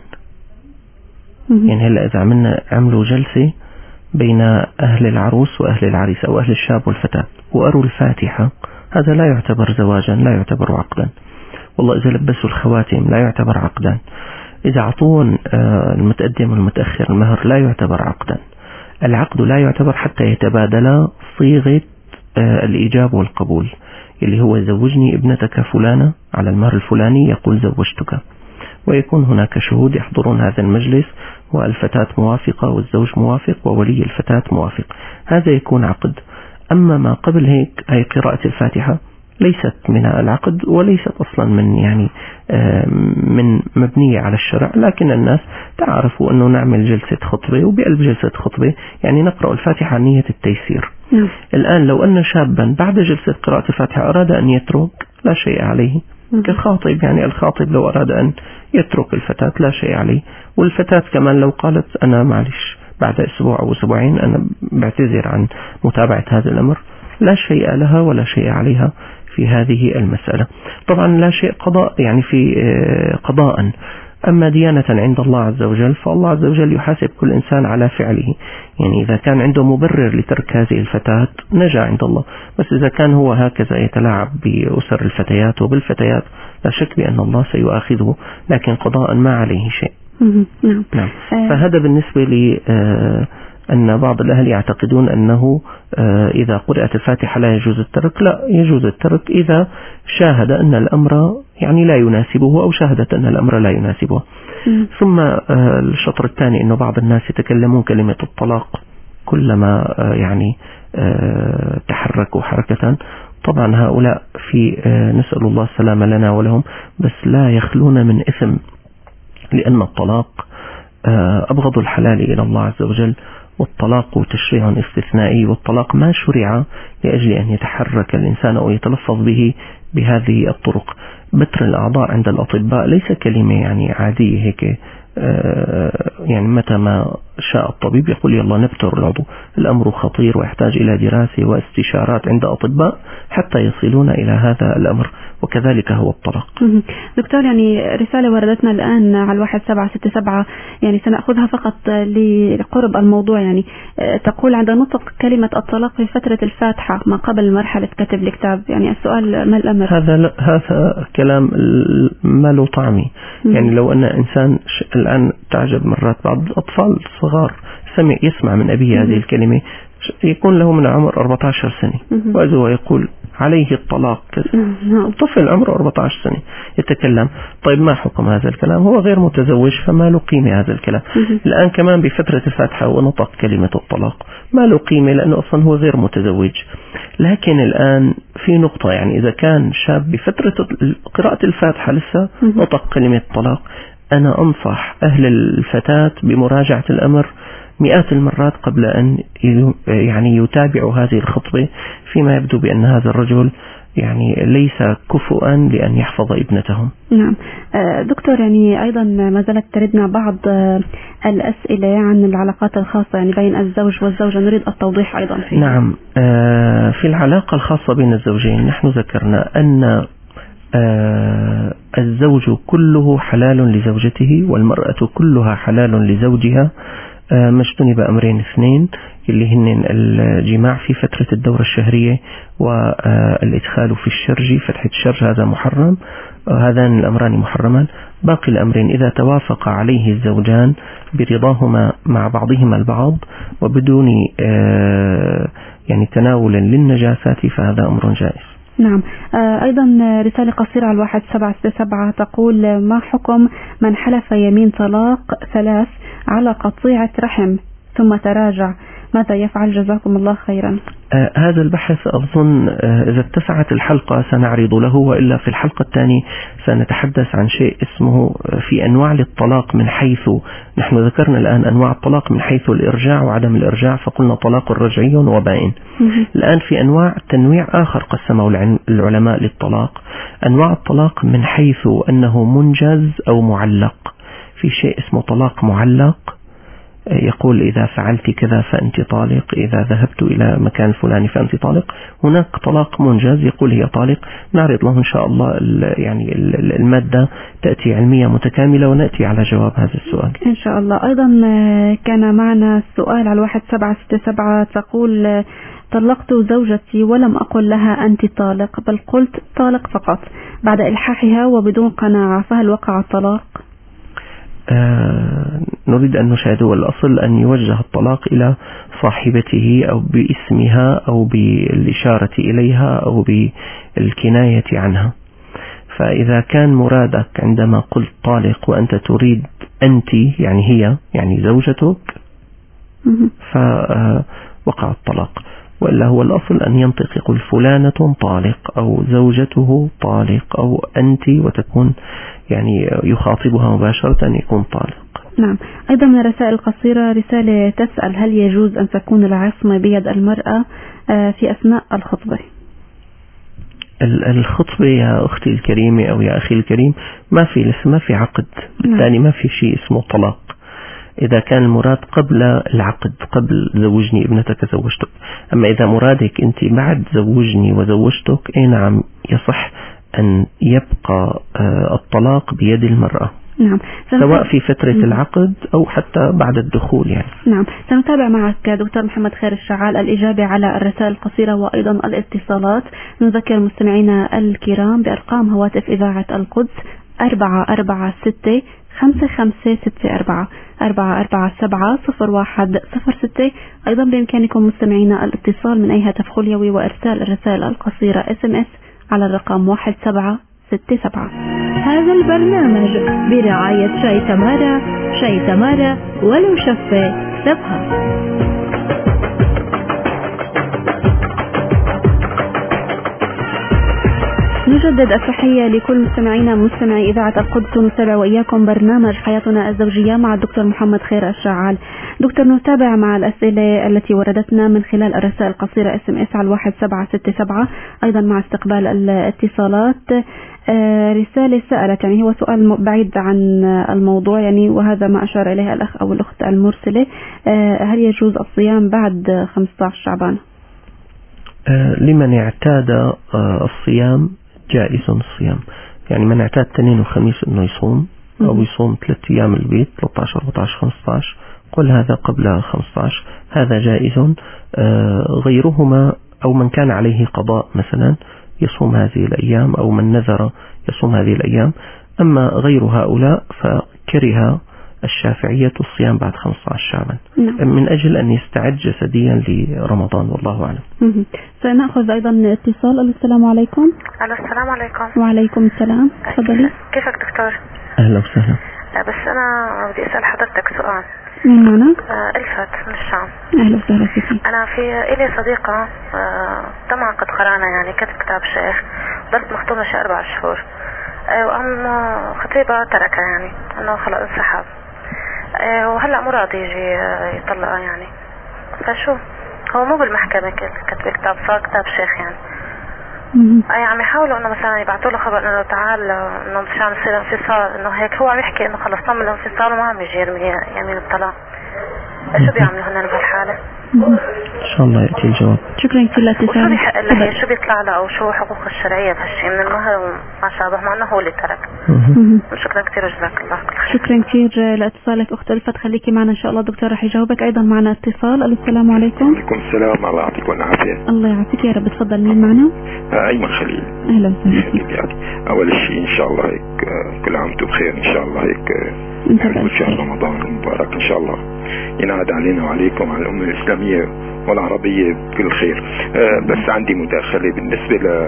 يعني هلأ إذا عملوا جلسة بين أهل العروس وأهل العريس أو أهل الشاب والفتاة وقروا الفاتحة، هذا لا يعتبر زواجا، لا يعتبر عقدا. والله إذا لبسوا الخواتم لا يعتبر عقدا. إذا عطون المتقدم والمتأخر المهر لا يعتبر عقدا. العقد لا يعتبر حتى يتبادل صيغة الإيجاب والقبول، اللي هو زوجني ابنتك فلانة على المهر الفلاني، يقول زوجتك، ويكون هناك شهود يحضرون هذا المجلس، والفتاة موافقة والزوج موافق وولي الفتاة موافق، هذا يكون عقد. أما ما قبل هيك، أي قراءة الفاتحة ليست من العقد وليست أصلا من مبنية على الشرع، لكن الناس تعرفوا أنه نعمل جلسة خطبة، وبقلب جلسة خطبة يعني نقرأ الفاتحة عن نية التيسير. الآن لو أن شابا بعد جلسة قراءة الفاتحة أراد أن يترك لا شيء عليه، كالخاطب يعني الخاطب لو أراد أن يترك الفتاة لا شيء عليه، والفتاة كمان لو قالت أنا معلش بعد أسبوع أو أسبوعين أنا بعتذر عن متابعة هذا الأمر، لا شيء لها ولا شيء عليها في هذه المسألة. طبعا لا شيء قضاء يعني في قضاء. أما ديانة عند الله عز وجل، فالله عز وجل يحاسب كل إنسان على فعله. يعني إذا كان عنده مبرر لترك هذه الفتاة نجا عند الله، بس إذا كان هو هكذا يتلاعب بأسر الفتيات وبالفتيات لا شك بأن الله سيؤاخذه، لكن قضاء ما عليه شيء. نعم. فهذا بالنسبة لي أن بعض الأهل يعتقدون أنه إذا قرأت الفاتحة لا يجوز الترك. لا، يجوز الترك إذا شاهد أن الأمر يعني لا يناسبه، أو شاهدت أن الأمر لا يناسبه. ثم الشطر الثاني أنه بعض الناس يتكلمون كلمة الطلاق كلما يعني تحركوا حركة. طبعا هؤلاء في نسأل الله السلامة لنا ولهم، بس لا يخلون من إثم، لأن الطلاق أبغض الحلال إلى الله عز وجل، والطلاق تشريع استثنائي، والطلاق ما شرع لأجل أن يتحرك الإنسان أو يتلفظ به بهذه الطرق. بتر الأعضاء عند الأطباء ليس كلمة يعني عادية هيك، يعني متى ما شاء الطبيب يقول يلا نبتر العضو. الأمر خطير ويحتاج إلى دراسة واستشارات عند أطباء حتى يصلون إلى هذا الأمر، وكذلك هو الطلاق. دكتور، يعني رسالة وردتنا الآن على 1767، يعني سنأخذها فقط لقرب الموضوع. يعني تقول: عند نطق كلمة الطلاق في فترة الفاتحة ما قبل مرحلة كتب الكتاب. يعني السؤال: ما الأمر؟ هذا كلام ما له طعمي. يعني لو أن إنسان الآن تعجب مرات بعض الأطفال الصغار يسمع من أبيه هذه الكلمة، يكون له من عمر 14 سنة وإذا هو يقول عليه الطلاق طفل عمره 14 سنة يتكلم. طيب ما حكم هذا الكلام؟ هو غير متزوج فما له قيمة هذا الكلام. الآن كمان بفترة الفاتحة ونطق كلمة الطلاق ما له قيمة لأنه أصلا هو غير متزوج. لكن الآن في نقطة، يعني إذا كان شاب بفترة قراءة الفاتحة لسه نطق كلمة الطلاق، أنا أنصح أهل الفتاة بمراجعة الأمر مئات المرات قبل أن يعني يتابعوا هذه الخطبة، فيما يبدو بأن هذا الرجل يعني ليس كفؤا لأن يحفظ ابنتهم. نعم دكتور، يعني أيضا ما زالت تردنا بعض الأسئلة عن العلاقات الخاصة يعني بين الزوج والزوجة، نريد التوضيح أيضا فيها. نعم، في العلاقة الخاصة بين الزوجين نحن ذكرنا أن الزوج كله حلال لزوجته والمرأة كلها حلال لزوجها، ما اجتنب أمرين اثنين اللي هن الجماع في فترة الدورة الشهرية والإدخال في الشرج، فتحة الشرج هذا محرم، هذان الأمران محرمان. باقي الأمرين إذا توافق عليه الزوجان برضاهما مع بعضهما البعض وبدون يعني تناول للنجاسات فهذا أمر جائز. نعم، أيضا رسالة قصيرة على 1767 تقول: ما حكم من حلف يمين طلاق 3 على قطيعة رحم ثم تراجع؟ ماذا يفعل؟ جزاكم الله خيرا. هذا البحث أظن إذا اتسعت الحلقة سنعرض له، وإلا في الحلقة الثانية سنتحدث عن شيء اسمه في أنواع الطلاق، من حيث نحن ذكرنا الآن أنواع الطلاق من حيث الإرجاع وعدم الإرجاع، فقلنا طلاق رجعي وبائن. الآن في أنواع تنويع آخر قسمه العلماء للطلاق، أنواع الطلاق من حيث أنه منجز أو معلق. في شيء اسمه طلاق معلق، يقول إذا فعلت كذا فأنت طالق، إذا ذهبت إلى مكان فلاني فأنت طالق. هناك طلاق منجز يقول هي طالق، نعرض له إن شاء الله يعني المادة تأتي علمية متكاملة ونأتي على جواب هذا السؤال إن شاء الله. أيضا كان معنا السؤال على 1767 تقول: طلقت زوجتي ولم أقل لها أنت طالق، بل قلت طالق فقط بعد إلحاحها وبدون قناعة، فهل وقع الطلاق؟ نريد أن نشاهد الأصل أن يوجه الطلاق إلى صاحبته أو باسمها أو بالإشارة إليها أو بالكناية عنها. فإذا كان مرادك عندما قلت طالق وأنت تريد أنت يعني هي يعني زوجتك فوقع الطلاق، وإلا هو الأصل أن ينطق يقول فلانة طالق أو زوجته طالق أو أنت، وتكون يعني يخاطبها مباشرة أن يكون طالق. نعم. أيضا من الرسائل القصيرة رسالة تسأل: هل يجوز أن تكون العصمة بيد المرأة في أثناء الخطبة؟ الخطبة يا أختي الكريمة أو يا أخي الكريم ما في عقد، بالتالي ما في شيء اسمه طلاق. إذا كان المراد قبل العقد، قبل زوجني ابنتك زوجتك. أما إذا مرادك أنت بعد زوجني وزوجتك، نعم يصح أن يبقى الطلاق بيد المرأة. نعم. سواء في فترة العقد أو حتى بعد الدخول يعني. نعم. سنتابع معك دكتور محمد خير الشعال الإجابة على الرسائل القصيرة وأيضا الاتصالات. نذكر مستمعينا الكرام بأرقام هواتف إذاعة القدس 446 5564 447-0106. أيضا بإمكانكم مستمعينا الاتصال من أي هاتف خليوي وإرسال الرسائل القصيرة SMS على الرقم 1767. هذا البرنامج برعاية شاي تمارا، شاي تمارا ولو شفة سبها. نجدد التحية لكل مستمعينا مستمعي إذاعة القدس. نتابع وإياكم برنامج حياتنا الزوجية مع الدكتور محمد خير الشعال. دكتور، نتابع مع الأسئلة التي وردتنا من خلال الرسائل القصيرة SMS على 1767، أيضا مع استقبال الاتصالات. رسالة سألت، يعني هو سؤال بعيد عن الموضوع يعني، وهذا ما أشار إليه الأخ أو الأخت المرسلة: هل يجوز الصيام بعد 15 شعبان؟ لمن اعتاد الصيام جائز الصيام، يعني من اعتاد اثنين وخميس انه يصوم او يصوم 3 ايام البيت 13 14 15 قل هذا قبل 15 هذا جائز. غيرهما او من كان عليه قضاء مثلا يصوم هذه الايام او من نذر يصوم هذه الايام. اما غير هؤلاء فكره الشافعية الصيام بعد 15 شعبان من أجل أن يستعد جسديا لرمضان والله أعلم. سنأخذ أيضا اتصال. السلام عليكم. السلام عليكم. وعليكم السلام. تفضلي. كيفك دكتور؟ أهلا وسهلا. بس أنا بدي أسأل حضرتك سؤال. مين معنا؟ ألفت من الشام. أهلا وسهلا فيكي. أنا إلي صديقة طبعا قد قرأنا يعني كتب كتاب شيخ ضلت مختومة شي 4 شهور وأم خطيبة تركها يعني أنه خلص انسحب وهلأ مراد يجي يطلقها يعني. فشو هو مو بالمحكمة كتب كتاب صار كتاب شيخ يعني عم يحاولوا انه مثلا يبعثوا له خبر انه تعال انه مشان يصير انفصال انه هيك هو عم يحكي انه خلص تم الانفصال وما عم يجي يرمي يمين الطلاق. شو بيعملوا هن بهالحالة؟ إن شاء الله يأتي الجواب. شكرا كثير لاتصالك. وشو بيحق لها شو بيطلع له أو شو حقوق الشرعية بهالشيء من المهر وما شابه مع أنه هو اللي ترك. شكرا كثير جزاك الله كل خير. شكرا كثير لاتصالك أخت ألفت. خليكي معنا إن شاء الله دكتور رح يجاوبك. أيضا معنا اتصال. السلام عليكم. وعليكم السلام. الله يعطيكم العافية. الله يعافيك يا رب. تفضل. مين معنا؟ أيمن خليل. أهلا وسهلا. أول شيء إن شاء الله هيك كل عام وأنتم بخير إن شاء الله هيك شهر رمضان المبارك إن شاء الله ينعاد علينا وعليكم على الأمة الإسلامية والعربية بكل خير. بس عندي مداخلة بالنسبة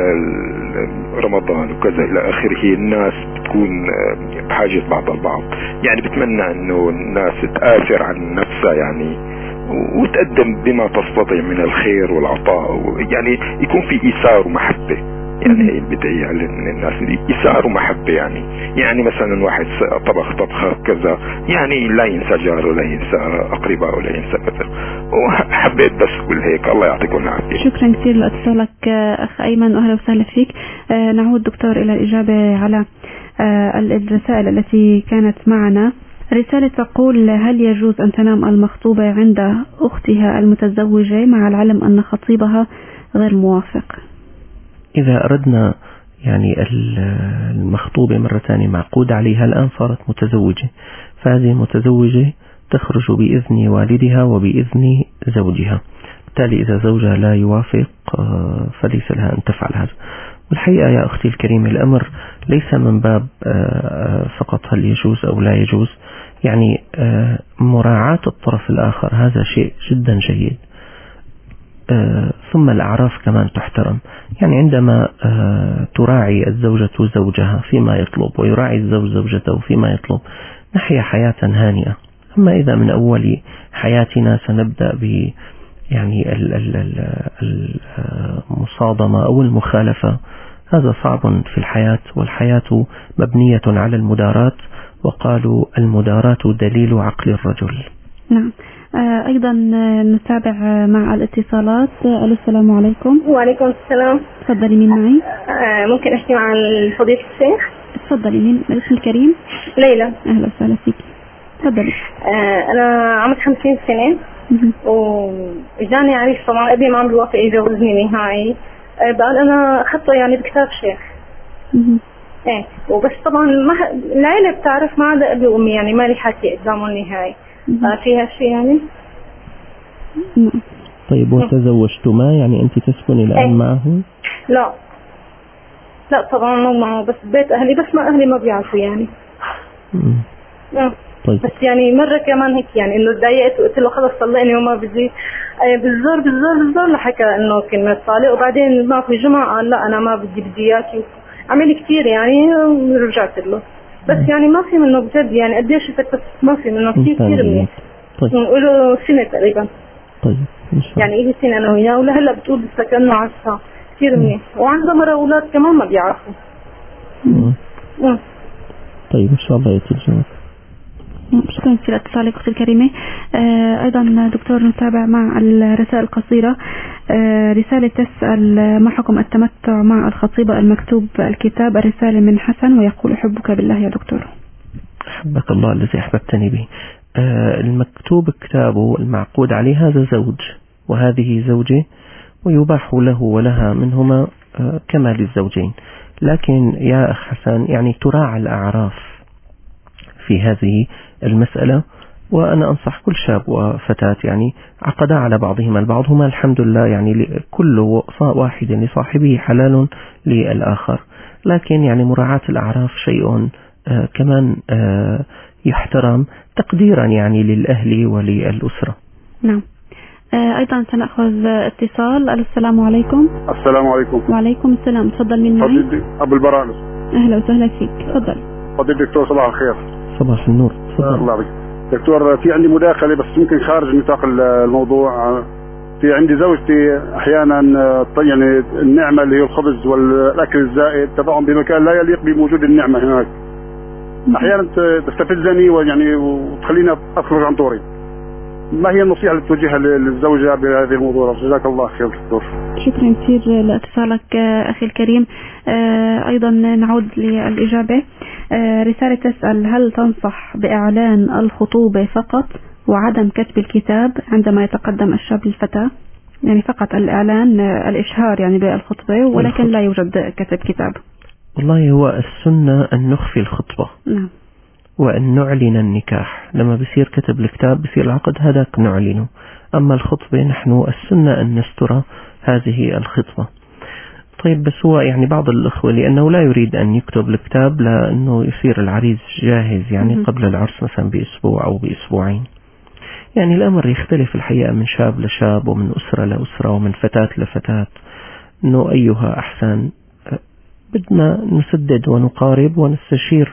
لرمضان وكذا إلى آخره. الناس بتكون بحاجة بعض البعض يعني بتمنى أنه الناس تآثر عن نفسها يعني وتقدم بما تستطيع من الخير والعطاء يعني يكون في إيثار ومحبة يعني هي البداية من الناس إيثار ومحبة يعني مثلا واحد طبخ طبخة كذا يعني لا ينسى جاره ولا ينسى أقربائه ولا ينسى كذا. وحبيت بس أقول هيك. الله يعطيكم العافية. شكرا كثير لاتصالك أخ أيمن وأهلا وسهلا فيك. نعود دكتور إلى الإجابة على الرسائل التي كانت معنا. رسالة تقول: هل يجوز أن تنام المخطوبة عند أختها المتزوجة مع العلم أن خطيبها غير موافق؟ إذا أردنا يعني المخطوبة مرة ثانية معقود عليها الآن صارت متزوجة، فهذه المتزوجة تخرج بإذن والدها وبإذن زوجها. بالتالي إذا زوجها لا يوافق فليس لها أن تفعل هذا. والحقيقة يا أختي الكريمة الأمر ليس من باب فقط هل يجوز أو لا يجوز، يعني مراعاة الطرف الآخر هذا شيء جدا جيد. ثم الأعراف كمان تحترم، يعني عندما تراعي الزوجة زوجها فيما يطلب ويراعي الزوج زوجته فيما يطلب نحيا حياة هانئة. أما إذا من أول حياتنا سنبدأ ب يعني المصادمة أو المخالفة هذا صعب في الحياة، والحياة مبنية على المداراة، وقالوا المداراة دليل عقل الرجل. نعم. أيضا نتابع مع الاتصالات. السلام عليكم. وعليكم السلام. تفضلي. مين معي؟ ممكن أحكي مع فضيلة الشيخ؟ تفضلي. مين الاسم الكريم؟ ليلى. أهلا وسهلا فيك. تفضلي. أنا عمري 50 سنة وجاني عريس. طبعا أبي ما عم بيوافق يجوزني نهائي. بقال أنا أخذته يعني بكتاب شيخ. إيه وبس طبعا العيلة بتعرف ما عدا أبي وأمي يعني ما لي حكي قدامهم نهائي. فيها شيء يعني. طيب وتزوجتما يعني أنت تسكني الآن معه؟ لا طبعا مو معه بس بيت أهلي، بس ما أهلي ما بيعرفوا يعني. طيب. بس يعني مرة كمان هيك يعني إنه تضايقت وقلت له خلص طلقني وما بدي. بالزور لحكى إنه كلمة طالق، وبعدين ما في جمعة قال لا أنا ما بدي إياكي. عمل كتير يعني ورجعت له. بس يعني ما في منه بجد يعني قديش شفتك بس ما في منه كتير منيح. طيب. نقوله سنة تقريبا. طيب إن شاء الله. يعني إيه سنة أنا وياه ولهلا بتقول لسه كأنه عارفها كتير منيح، وعنده مرة أولاد كمان ما بيعرفوا. طيب إن شاء الله يأتي الجواب. شكرا كثير لاتصالك أختي الكريمة. أيضا دكتور نتابع مع الرسائل القصيرة. رسالة تسأل: ما حكم التمتع مع الخطيبة المكتوب الكتاب؟ الرسالة من حسن ويقول: أحبك بالله يا دكتور. أحبك الله الذي أحببتني به. المكتوب كتابه المعقود عليه هذا زوج وهذه زوجة، ويباح له ولها منهما كما للزوجين. لكن يا أخ حسن يعني تراعى الأعراف في هذه المسألة، وأنا أنصح كل شاب وفتاة يعني عقدا على بعضهما البعض، هما الحمد لله يعني كل واحد لصاحبه حلال للآخر، لكن يعني مراعاة الأعراف شيء كمان يحترم تقديرا يعني للأهل وللأسرة. نعم. أيضا سنأخذ اتصال. السلام عليكم. السلام عليكم. وعليكم السلام. تفضل. من معي؟ أبو البرانس. أهلا وسهلا فيك. تفضل. فضيلة الدكتور صباح الخير. صباح النور. تفضل. الله يبارك. دكتور في عندي مداخلة بس يمكن خارج نطاق الموضوع. في عندي زوجتي أحيانا يعني النعمة اللي هي الخبز والأكل الزائد تضعهم بمكان لا يليق بوجود النعمة هناك. أحيانا تستفزني ويعني وتخليني أخرج عن طوري. ما هي النصيحة اللي توجهها للزوجة بهذه الموضوع؟ جزاك الله خير دكتور. شكرا كثير لاتصالك أخي الكريم. أيضا نعود للإجابة. رسالة تسأل: هل تنصح بإعلان الخطوبة فقط وعدم كتب الكتاب عندما يتقدم الشاب للفتاة؟ يعني فقط الإعلان، الإشهار يعني بالخطبة، ولكن لا يوجد كتب كتاب. والله هو السنة أن نخفي الخطبة. نعم. وأن نعلن النكاح. لما بصير كتب الكتاب بصير العقد هذاك نعلنه. أما الخطبة نحن السنة أن نستر هذه الخطبة. طيب بس هو يعني بعض الأخوة لأنه لا يريد أن يكتب الكتاب لأنه يصير العريس جاهز يعني قبل العرس مثلا بأسبوع أو بأسبوعين. يعني الأمر يختلف الحقيقة من شاب لشاب ومن أسرة لأسرة ومن فتاة لفتاة، أنه أيها أحسن. بدنا نسدد ونقارب ونستشير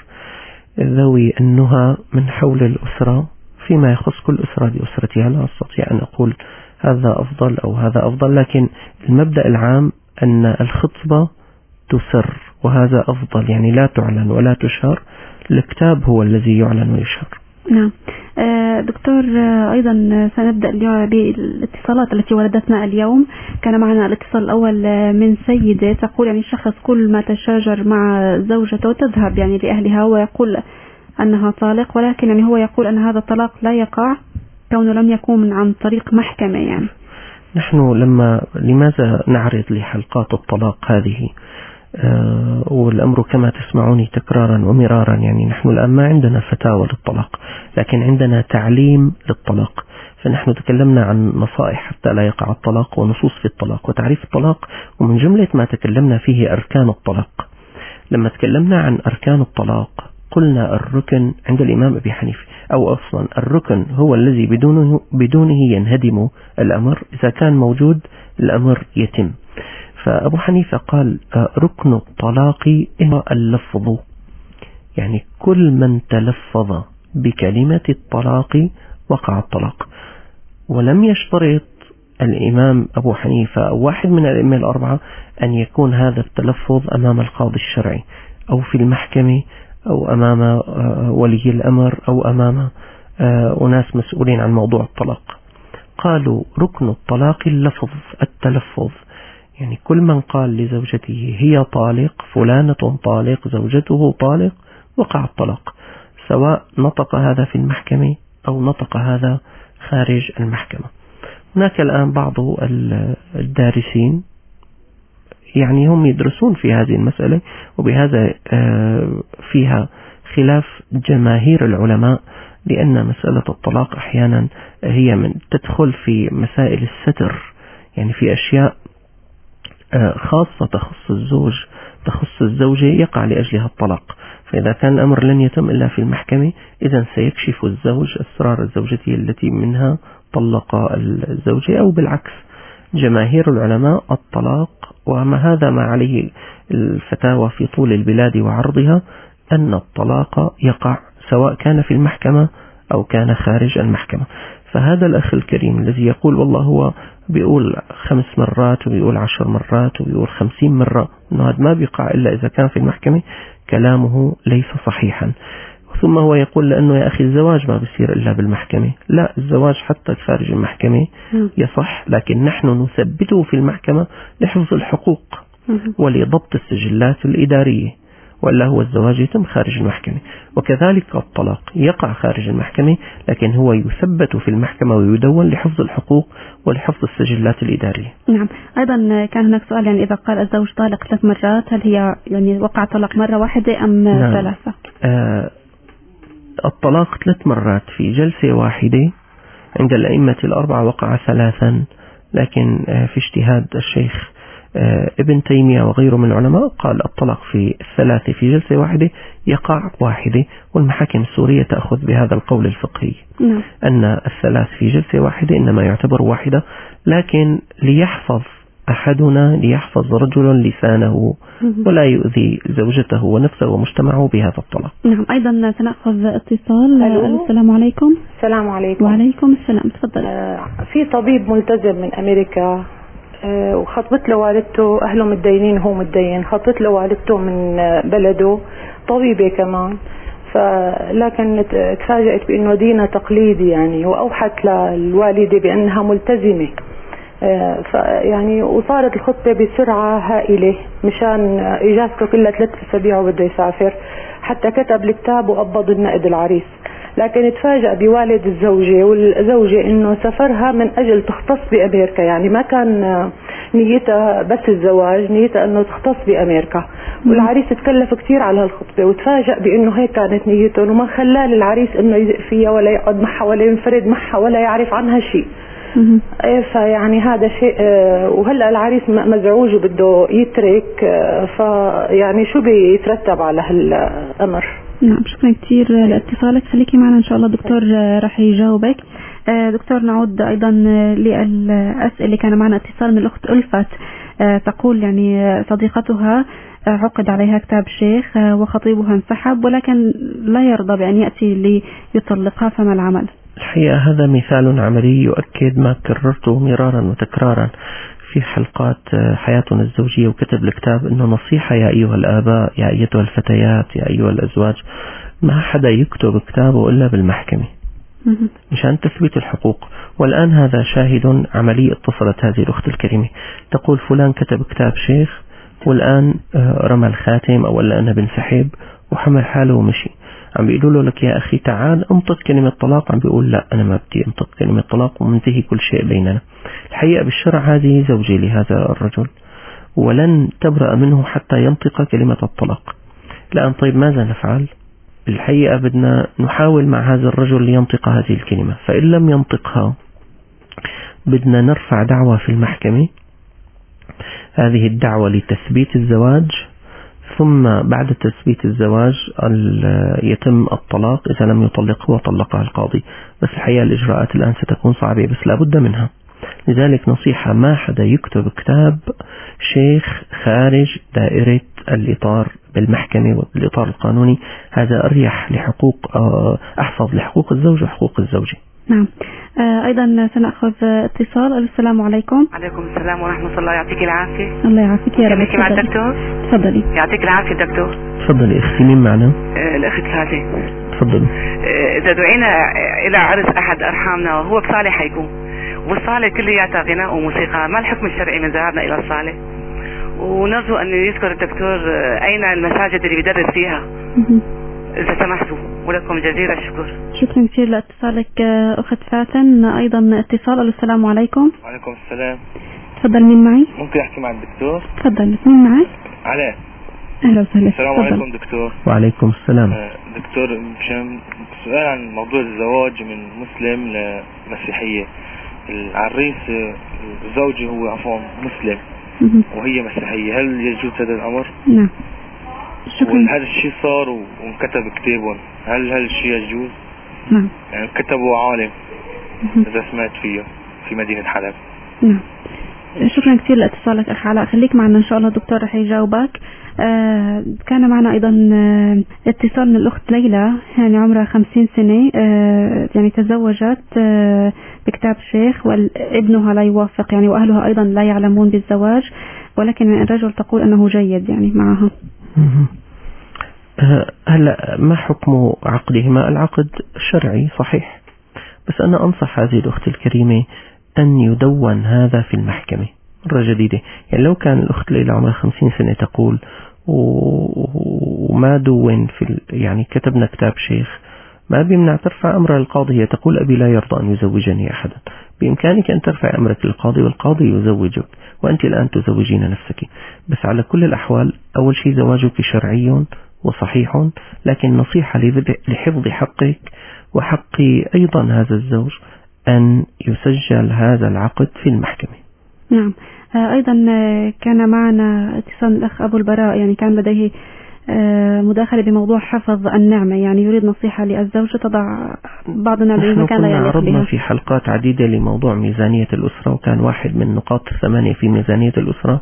ذوي النهى من حول الأسرة فيما يخص كل أسرة بأسرتها. لا أستطيع أن أقول هذا أفضل أو هذا أفضل، لكن المبدأ العام أن الخطبة تسر وهذا أفضل، يعني لا تعلن ولا تشهر. الكتاب هو الذي يعلن ويشهر. نعم. دكتور، أيضا سنبدأ بالاتصالات التي وردتنا اليوم. كان معنا الاتصال الأول من سيدة تقول يعني الشخص كل ما تشاجر مع زوجته تذهب يعني لأهلها ويقول أنها طالق، ولكن يعني هو يقول أن هذا الطلاق لا يقع كونه لم يكون عن طريق محكمة. يعني نحن لماذا نعرض لحلقات الطلاق هذه؟ والأمر كما تسمعوني تكرارا ومرارا، يعني نحن الآن ما عندنا فتاوى للطلاق، لكن عندنا تعليم للطلاق. فنحن تكلمنا عن نصائح حتى لا يقع الطلاق ونصوص في الطلاق وتعريف الطلاق، ومن جملة ما تكلمنا فيه أركان الطلاق. لما تكلمنا عن أركان الطلاق قلنا الركن عند الإمام أبي حنيفة، أو أصلا الركن هو الذي بدونه ينهدم الأمر، إذا كان موجود الأمر يتم. فأبو حنيفة قال ركن الطلاق هو اللفظ، يعني كل من تلفظ بكلمة الطلاق وقع الطلاق. ولم يشترط الإمام أبو حنيفة أو واحد من الأئمة الأربعة أن يكون هذا التلفظ أمام القاضي الشرعي أو في المحكمة أو أمام ولي الأمر أو أمام أناس مسؤولين عن موضوع الطلاق. قالوا ركن الطلاق اللفظ، التلفظ، يعني كل من قال لزوجته هي طالق، فلانة طالق، زوجته طالق، وقع الطلاق، سواء نطق هذا في المحكمة أو نطق هذا خارج المحكمة. هناك الآن بعض الدارسين يعني هم يدرسون في هذه المسألة، وبهذا فيها خلاف جماهير العلماء، لأن مسألة الطلاق أحيانا هي من تدخل في مسائل الستر، يعني في أشياء خاصة تخص الزوج تخص الزوجة يقع لأجلها الطلاق. فإذا كان الأمر لن يتم إلا في المحكمة إذن سيكشف الزوج أسرار الزوجة التي منها طلق الزوجة، أو بالعكس. جماهير العلماء الطلاق، وما هذا ما عليه الفتاوى في طول البلاد وعرضها، أن الطلاق يقع سواء كان في المحكمة أو كان خارج المحكمة. فهذا الأخ الكريم الذي يقول والله هو بيقول 5 مرات وبيقول 10 مرات وبيقول 50 مرة أنه هذا ما بيقع إلا إذا كان في المحكمة، كلامه ليس صحيحا. ثم هو يقول لأنه يا أخي الزواج ما بيصير إلا بالمحكمة. لا، الزواج حتى خارج المحكمة يصح، لكن نحن نثبته في المحكمة لحفظ الحقوق ولضبط السجلات الإدارية وإلا هو الزواج يتم خارج المحكمة. وكذلك الطلاق يقع خارج المحكمة، لكن هو يثبت في المحكمة ويدون لحفظ الحقوق ولحفظ السجلات الإدارية. نعم. أيضا كان هناك سؤال، يعني إذا قال الزوج طالق 3 مرات هل هي يعني وقع طلاق مرة واحدة أم نعم. 3؟ الطلاق 3 مرات في جلسة واحدة عند الأئمة الأربعة وقع 3، لكن في اجتهاد الشيخ ابن تيمية وغيره من العلماء قال الطلاق في 3 في جلسة واحدة يقع 1، والمحاكم السورية تأخذ بهذا القول الفقهي أن 3 في جلسة واحدة إنما يعتبر 1، لكن ليحفظ رجل لسانه ولا يؤذي زوجته ونفسه ومجتمعه بهذا الطلاق. نعم. أيضا سنأخذ اتصال. السلام عليكم. السلام عليكم. وعليكم السلام، تفضل. في طبيب ملتزم من أمريكا وخطبت له والدته، أهله متدينين وهو متدين، خطبت له والدته من بلده طبيبة كمان، لكن تفاجأت بأنه دينها تقليدي يعني، وأوحت للوالدة بأنها ملتزمة. يعني وصارت الخطبة بسرعة هائلة مشان إجازته كلها 3 أسابيع وبده يسافر، حتى كتب الكتاب وقبض النقد العريس. لكن تفاجأ بوالد الزوجة والزوجة إنه سفرها من أجل تختص بأمريكا، يعني ما كان نيتها بس الزواج، نيتها إنه تختص بأمريكا. والعريس تكلف كتير على هالخطبة، وتفاجأ بإنه هيك كانت نيته، وما خلاه للعريس إنه يزق فيها ولا يقعد معها ولا ينفرد معها ولا يعرف عنها شيء. فيعني هذا شيء، وهلا العريس مزعوج وبده يترك، فيعني شو بيترتب على هالأمر؟ نعم، شكرا كثير لاتصالك. خليكي معنا إن شاء الله، دكتور راح يجاوبك. دكتور، نعود أيضا للأسئلة. كان معنا اتصال من الأخت ألفت، تقول يعني صديقتها عقد عليها كتاب شيخ وخطيبها انسحب، ولكن لا يرضى بأن يأتي ليطلقها، فما العمل؟ الحقيقة هذا مثال عملي يؤكد ما كررته مرارا وتكرارا في حلقات حياتنا الزوجية وكتب الكتاب، إنه نصيحة يا أيها الآباء، يا أيتها الفتيات، يا أيها الأزواج، ما حدا يكتب كتابه إلا بالمحكمة مشان تثبيت الحقوق. والآن هذا شاهد عملي. اتصلت هذه الأخت الكريمة تقول فلان كتب كتاب شيخ والآن رمى الخاتم أو أنا بنسحب وحمل حاله ومشي. عم بيقولوا له لك يا أخي تعال انطق كلمة طلاق، عم بيقول لا أنا ما بدي انطق كلمة طلاق ومنتهي كل شيء بيننا. الحقيقة بالشرع هذه زوجي لهذا الرجل ولن تبرأ منه حتى ينطق كلمة الطلاق. الآن طيب ماذا نفعل؟ الحقيقة بدنا نحاول مع هذا الرجل لينطق هذه الكلمة، فإن لم ينطقها بدنا نرفع دعوة في المحكمة، هذه الدعوة لتثبيت الزواج، ثم بعد تثبيت الزواج يتم الطلاق. إذا لم يطلقه وطلقها القاضي. بس الحقيقة الإجراءات الآن ستكون صعبة بس لابد منها. لذلك نصيحة، ما حدا يكتب كتاب شيخ خارج دائرة الإطار بالمحكمة والإطار القانوني، هذا أريح لحقوق أحفظ لحقوق الزوج وحقوق الزوجة. نعم. أيضا سنأخذ اتصال. السلام عليكم. عليكم السلام ورحمة الله، يعطيك العافية. الله يعافيك يا رب. نحكي مع الدكتور؟ تفضلي. يعطيك العافية دكتور. تفضلي أختي، مين معنا؟ الأخت فاتن. تفضلي. إذا دعينا إلى عرس أحد أرحامنا وهو بصالة حيكون، والصالة كلياتها غناء وموسيقى، ما الحكم الشرعي من ذهابنا إلى الصالة؟ ونرجو أن يذكر الدكتور أين المساجد اللي بيدرس فيها إذا سمحتوا، ولكم جزيل الشكر. شكرا كثير لاتصالك أخت فاتن. أيضا اتصال. السلام عليكم. وعليكم السلام. تفضل، مين معي؟ ممكن أحكي مع الدكتور؟ تفضل، مين معي؟ علاء. أهلا وسهلا. السلام عليكم دكتور. وعليكم السلام. دكتور، مشان سؤال عن موضوع الزواج من مسلم لمسيحية. العريس زوجي هو عفوا مسلم وهي مسيحية، هل يجوز هذا الأمر؟ نعم. شكرا. هذا الشيء صار وانكتب كتابهم، هل الشيء يجوز؟ نعم. يعني كتبوا عالم إذا سمعت فيه في مدينة حلب. نعم. شكرا كثير لاتصالك أخ علاء. خليك معنا إن شاء الله، دكتور رح يجاوبك. كان معنا أيضا اتصال من الأخت ليلى، يعني عمرها 50 سنة، يعني تزوجت بكتاب شيخ وابنها لا يوافق، يعني وأهلها أيضا لا يعلمون بالزواج، ولكن الرجل تقول أنه جيد يعني معها. هلا ما حكم عقدهما؟ العقد شرعي صحيح، بس أنا أنصح هذه الأخت الكريمة أن يدون هذا في المحكمة مرة جديدة. يعني لو كان الأخت ليلى عمرها 50 سنة تقول وما دون يعني كتبنا كتاب شيخ، ما بيمنع ترفع أمر القاضي. هي تقول أبي لا يرضى أن يزوجني أحدا. بإمكانك أن ترفع أمرك للقاضي والقاضي يزوجك، وأنت الآن تزوجين نفسك. بس على كل الأحوال أول شيء زواجك شرعي وصحيح، لكن نصيحة لحفظ حقك وحق أيضا هذا الزوج أن يسجل هذا العقد في المحكمة. نعم. أيضا كان معنا اتصال الأخ أبو البراء، يعني كان لديه مداخلة بموضوع حفظ النعمة، يعني يريد نصيحة للزوجة تضع بعض النعمة بمكان لا يليق بها. عرضنا في حلقات عديدة لموضوع ميزانية الأسرة، وكان واحد من نقاط 8 في ميزانية الأسرة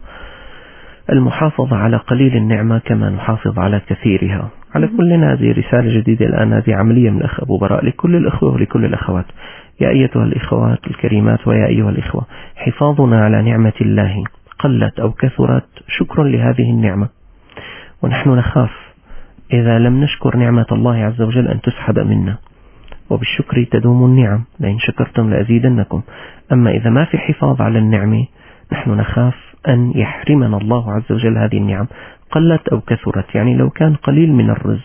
المحافظة على قليل النعمة كما نحافظ على كثيرها. على كل هذه رسالة جديدة الآن، هذه عملية من الأخ أبو براء لكل الأخوة ولكل الأخوات. يا أيتها الإخوات الكريمات ويا أيها الإخوة، حفاظنا على نعمة الله قلت أو كثرت شكر لهذه النعمة، ونحن نخاف إذا لم نشكر نعمة الله عز وجل أن تسحب منا، وبالشكر تدوم النعم، لئن شكرتم لأزيدنكم. أما إذا ما في حفاظ على النعمة نحن نخاف أن يحرمنا الله عز وجل هذه النعم قلت أو كثرت. يعني لو كان قليل من الرز،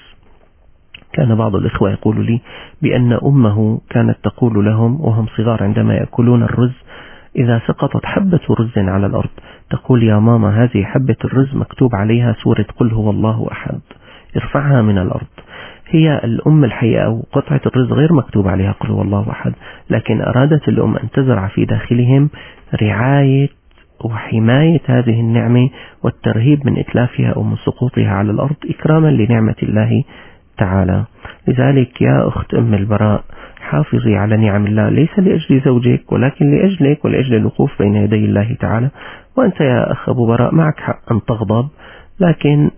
كان بعض الإخوة يقول لي بأن أمه كانت تقول لهم وهم صغار عندما يأكلون الرز، إذا سقطت حبة رز على الأرض تقول يا ماما هذه حبة الرز مكتوب عليها سورة قل هو الله أحد، ارفعها من الأرض. هي الأم الحقيقة أو قطعة الرز غير مكتوب عليها قل هو الله أحد، لكن أرادت الأم أن تزرع في داخلهم رعاية وحماية هذه النعمة والترهيب من إتلافها أو من سقوطها على الأرض إكراما لنعمة الله تعالى. لذلك يا أخت أم البراء، حافظي على نعم الله، ليس لأجل زوجك ولكن لأجلك ولأجل الوقوف بين يدي الله تعالى. وأنت يا أخ أبو براء معك حق أن تغضب، لكن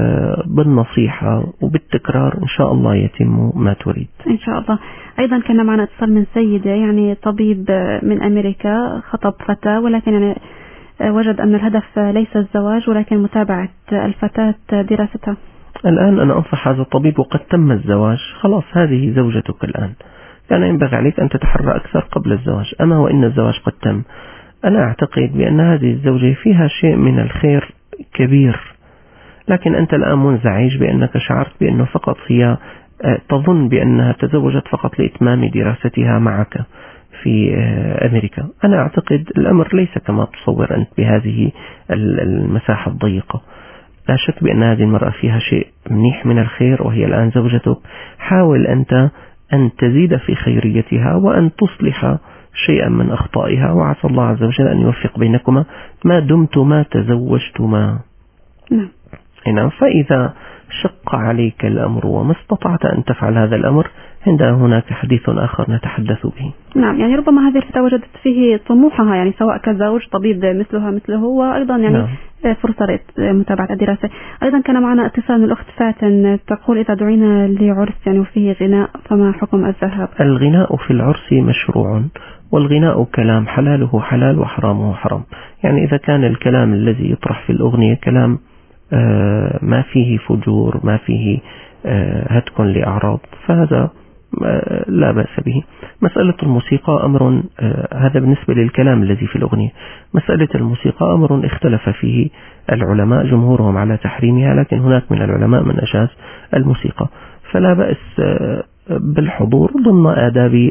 بالنصيحة وبالتكرار إن شاء الله يتم ما تريد إن شاء الله. أيضا كان معنا اتصال من سيدة، يعني طبيب من أمريكا، خطب فتاة، ولكن يعني وجد أن الهدف ليس الزواج ولكن متابعة الفتاة دراستها. الآن أنا أنصح هذا الطبيب وقد تم الزواج، خلاص هذه زوجتك الآن، كان ينبغي عليك أن تتحرى أكثر قبل الزواج. أما وإن الزواج قد تم، أنا أعتقد بأن هذه الزوجة فيها شيء من الخير كبير، لكن أنت الآن منزعج بأنك شعرت بأنه فقط هي تظن بأنها تزوجت فقط لإتمام دراستها معك في أمريكا. أنا أعتقد الأمر ليس كما تصور أنت بهذه المساحة الضيقة. لا شك بأن هذه المرأة فيها شيء منيح من الخير وهي الآن زوجتك. حاول أنت أن تزيد في خيريتها وأن تصلح شيئا من أخطائها، وعسى الله عز وجل أن يوفق بينكما ما دمتما تزوجتما. نعم. فإذا شق عليك الأمر وما استطعت أن تفعل هذا الأمر، عندنا هناك حديث آخر نتحدث به. نعم، يعني ربما هذه الفتاة وجدت فيه طموحها، يعني سواء كزوج طبيب مثله وأيضا يعني فرصة متابعة الدراسة. أيضا كان معنا اتصال من الأخت فاتن، تقول إذا دعينا لعرس يعني وفيه غناء فما حكم الذهاب؟ الغناء في العرس مشروع، والغناء كلام حلاله حلال وحرامه حرام. يعني إذا كان الكلام الذي يطرح في الأغنية كلام ما فيه فجور، ما فيه هتك لأعراض، فهذا لا بأس به. مسألة الموسيقى أمر، هذا بالنسبة للكلام الذي في الأغنية. مسألة الموسيقى أمر اختلف فيه العلماء، جمهورهم على تحريمها، لكن هناك من العلماء من أجاز الموسيقى، فلا بأس بالحضور ضمن آداب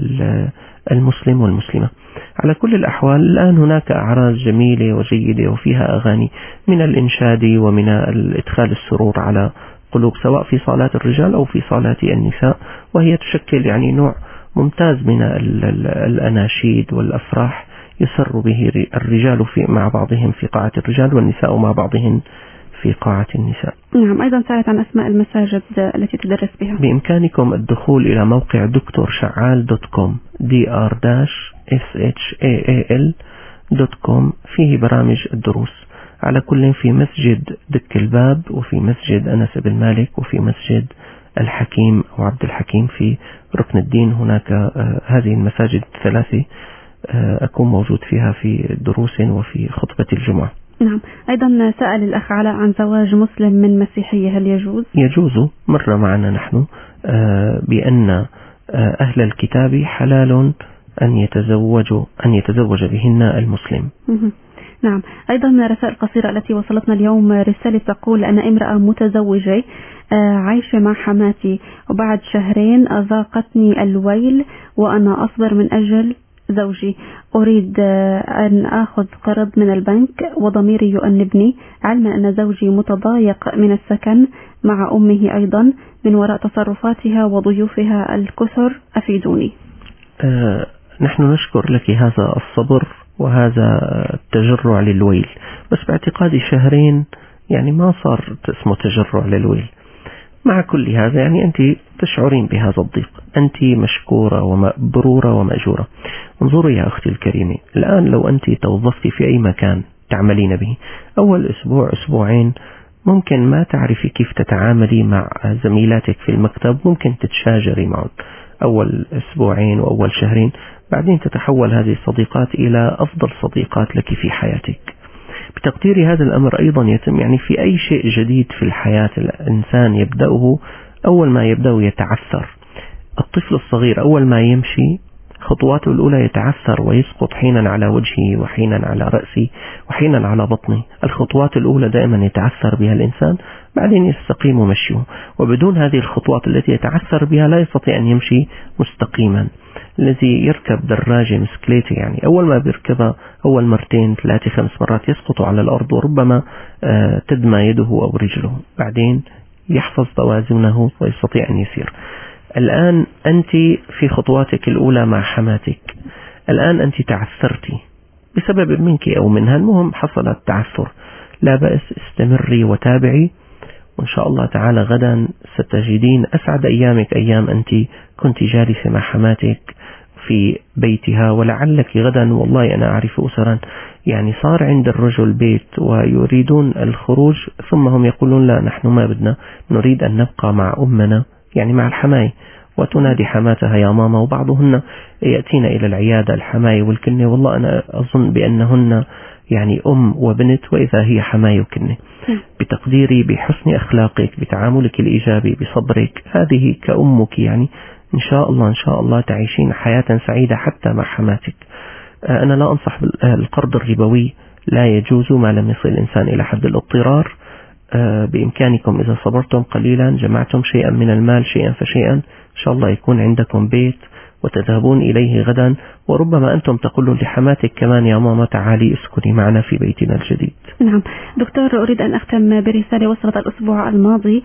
المسلم والمسلمة. على كل الأحوال الآن هناك أعراس جميلة وجيدة وفيها أغاني من الإنشاد ومن الإدخال السرور على قلوب، سواء في صالات الرجال أو في صالات النساء، وهي تشكل يعني نوع ممتاز من الأناشيد والأفراح يسر به الرجال مع بعضهم في قاعة الرجال والنساء مع بعضهن في قاعة النساء. نعم. أيضا سألت عن أسماء المساجد التي تدرس بها. بإمكانكم الدخول إلى موقع دكتورشعال.com dr-shaal.com، فيه برامج الدروس على كل، في مسجد دك الباب، وفي مسجد أنس بن مالك، وفي مسجد الحكيم أو عبد الحكيم في ركن الدين. هناك هذه المساجد الثلاثة أكون موجود فيها في دروس وفي خطبة الجمعة. نعم. أيضا سأل الأخ علاء عن زواج مسلم من مسيحية، هل يجوز؟ يجوز. مر معنا نحن بأن أهل الكتاب حلال أن يتزوج بهن المسلم. نعم. أيضا من الرسائل القصيرة التي وصلتنا اليوم رسالة تقول: أنا امرأة متزوجة عايشة مع حماتي، وبعد شهرين أذاقتني الويل وأنا أصبر من أجل زوجي. أريد أن أخذ قرض من البنك وضميري يؤنبني، علما أن زوجي متضايق من السكن مع أمه أيضا من وراء تصرفاتها وضيوفها الكثر. أفيدوني. نحن نشكر لك هذا الصبر وهذا التجرع للويل، بس باعتقادي شهرين يعني ما صار اسمه تجرع للويل. مع كل هذا يعني أنت تشعرين بهذا الضيق، أنت مشكورة ومبرورة ومأجورة. انظري يا أختي الكريمة، الآن لو أنت توظفتي في أي مكان تعملين به، أول أسبوع أسبوعين ممكن ما تعرفي كيف تتعاملي مع زميلاتك في المكتب، ممكن تتشاجري معهم أول أسبوعين وأول شهرين، بعدين تتحول هذه الصديقات إلى أفضل صديقات لك في حياتك. بتقديري هذا الأمر أيضا يتم يعني في أي شيء جديد في الحياة. الإنسان يبدأه أول ما يبدأ يتعثر. الطفل الصغير أول ما يمشي خطواته الأولى يتعثر ويسقط حينا على وجهه وحينا على رأسه وحينا على بطنه. الخطوات الأولى دائما يتعثر بها الإنسان، بعدين يستقيم مشيه، وبدون هذه الخطوات التي يتعثر بها لا يستطيع أن يمشي مستقيما. الذي يركب دراجة مسكليتة يعني أول ما بيركبها أول مرتين 3 5 مرات يسقط على الأرض وربما تدمى يده أو رجله، بعدين يحفظ توازنه ويستطيع أن يسير. الآن أنت في خطواتك الأولى مع حماتك، الآن أنت تعثرتي بسبب منك أو منها، المهم حصل التعثر، لا بأس استمري وتابعي، وإن شاء الله تعالى غدا ستجدين أسعد أيامك أيام أنت كنت جالسة مع حماتك في بيتها. ولعلك غدا، والله أنا أعرف أسرا يعني صار عند الرجل بيت ويريدون الخروج، ثم هم يقولون لا نحن ما بدنا، نريد أن نبقى مع أمنا يعني مع الحماي، وتنادي حماتها يا ماما، وبعضهن يأتين إلى العيادة الحماي والكنة، والله أنا أظن بأنهن يعني أم وبنت، وإذا هي حماي وكنة. بتقديري بحسن أخلاقك بتعاملك الإيجابي بصبرك، هذه كأمك يعني إن شاء الله إن شاء الله تعيشين حياة سعيدة حتى مع حماتك. أنا لا أنصح بالقرض الربوي، لا يجوز ما لم يصل الإنسان إلى حد الاضطرار. بإمكانكم إذا صبرتم قليلا جمعتم شيئا من المال شيئا فشيئا، إن شاء الله يكون عندكم بيت وتذهبون إليه غدا، وربما أنتم تقولوا لحماتك كمان يا ماما تعالي اسكني معنا في بيتنا الجديد. نعم دكتور، أريد أن أختم برسالة وصلت الأسبوع الماضي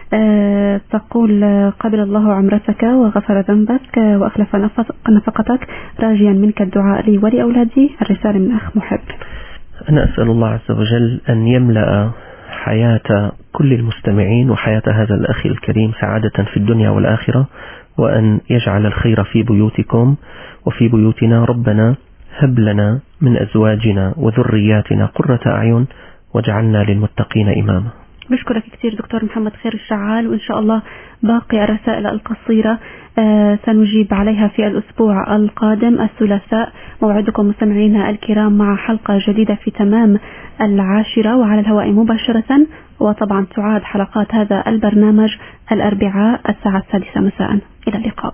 تقول: قبل الله عمرتك وغفر ذنبك وأخلف نفقتك، راجيا منك الدعاء لي ولأولادي. الرسالة من أخ محب. أنا أسأل الله عز وجل أن يملأ حياة كل المستمعين وحياة هذا الأخ الكريم سعادة في الدنيا والآخرة، وأن يجعل الخير في بيوتكم وفي بيوتنا. ربنا هب لنا من أزواجنا وذرياتنا قرة أعين واجعلنا للمتقين إماما. بشكرك كثير دكتور محمد خير الشعال، وإن شاء الله باقي الرسائل القصيرة سنجيب عليها في الأسبوع القادم الثلاثاء. موعدكم مستمعينا الكرام مع حلقة جديدة في تمام 10 وعلى الهواء مباشرة، وطبعا تعاد حلقات هذا البرنامج الأربعاء الساعة 6 مساء. إلى اللقاء.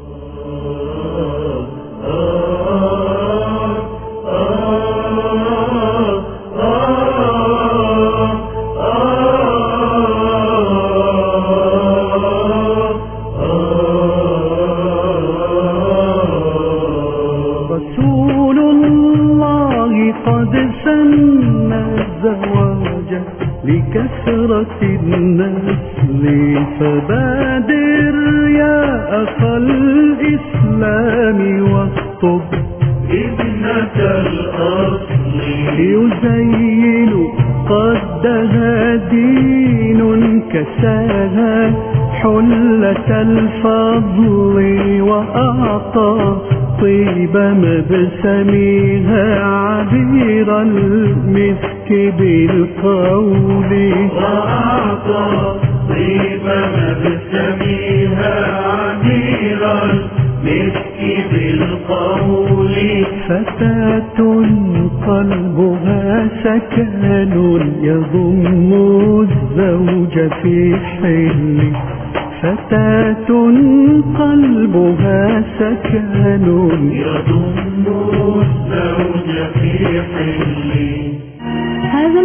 رسول الله قد سن الزواج لكثرة النسل، فبادر يا أخا الإسلام واخطب ابنة الأصل، يزين قدها دين كساها حلة الفضل، وأعطى طيب مبسمها عبير المسك بالقول، وأعطى طيب مبسمها عبير المسك بالقول. فتاة قلبها سكن يضم الزوج في حل، فتاة قلبها سكن يضم الزوج في حل.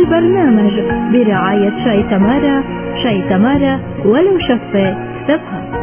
البرنامج برعاية شاي تمارا. شاي تمارا ولو شفة سبها.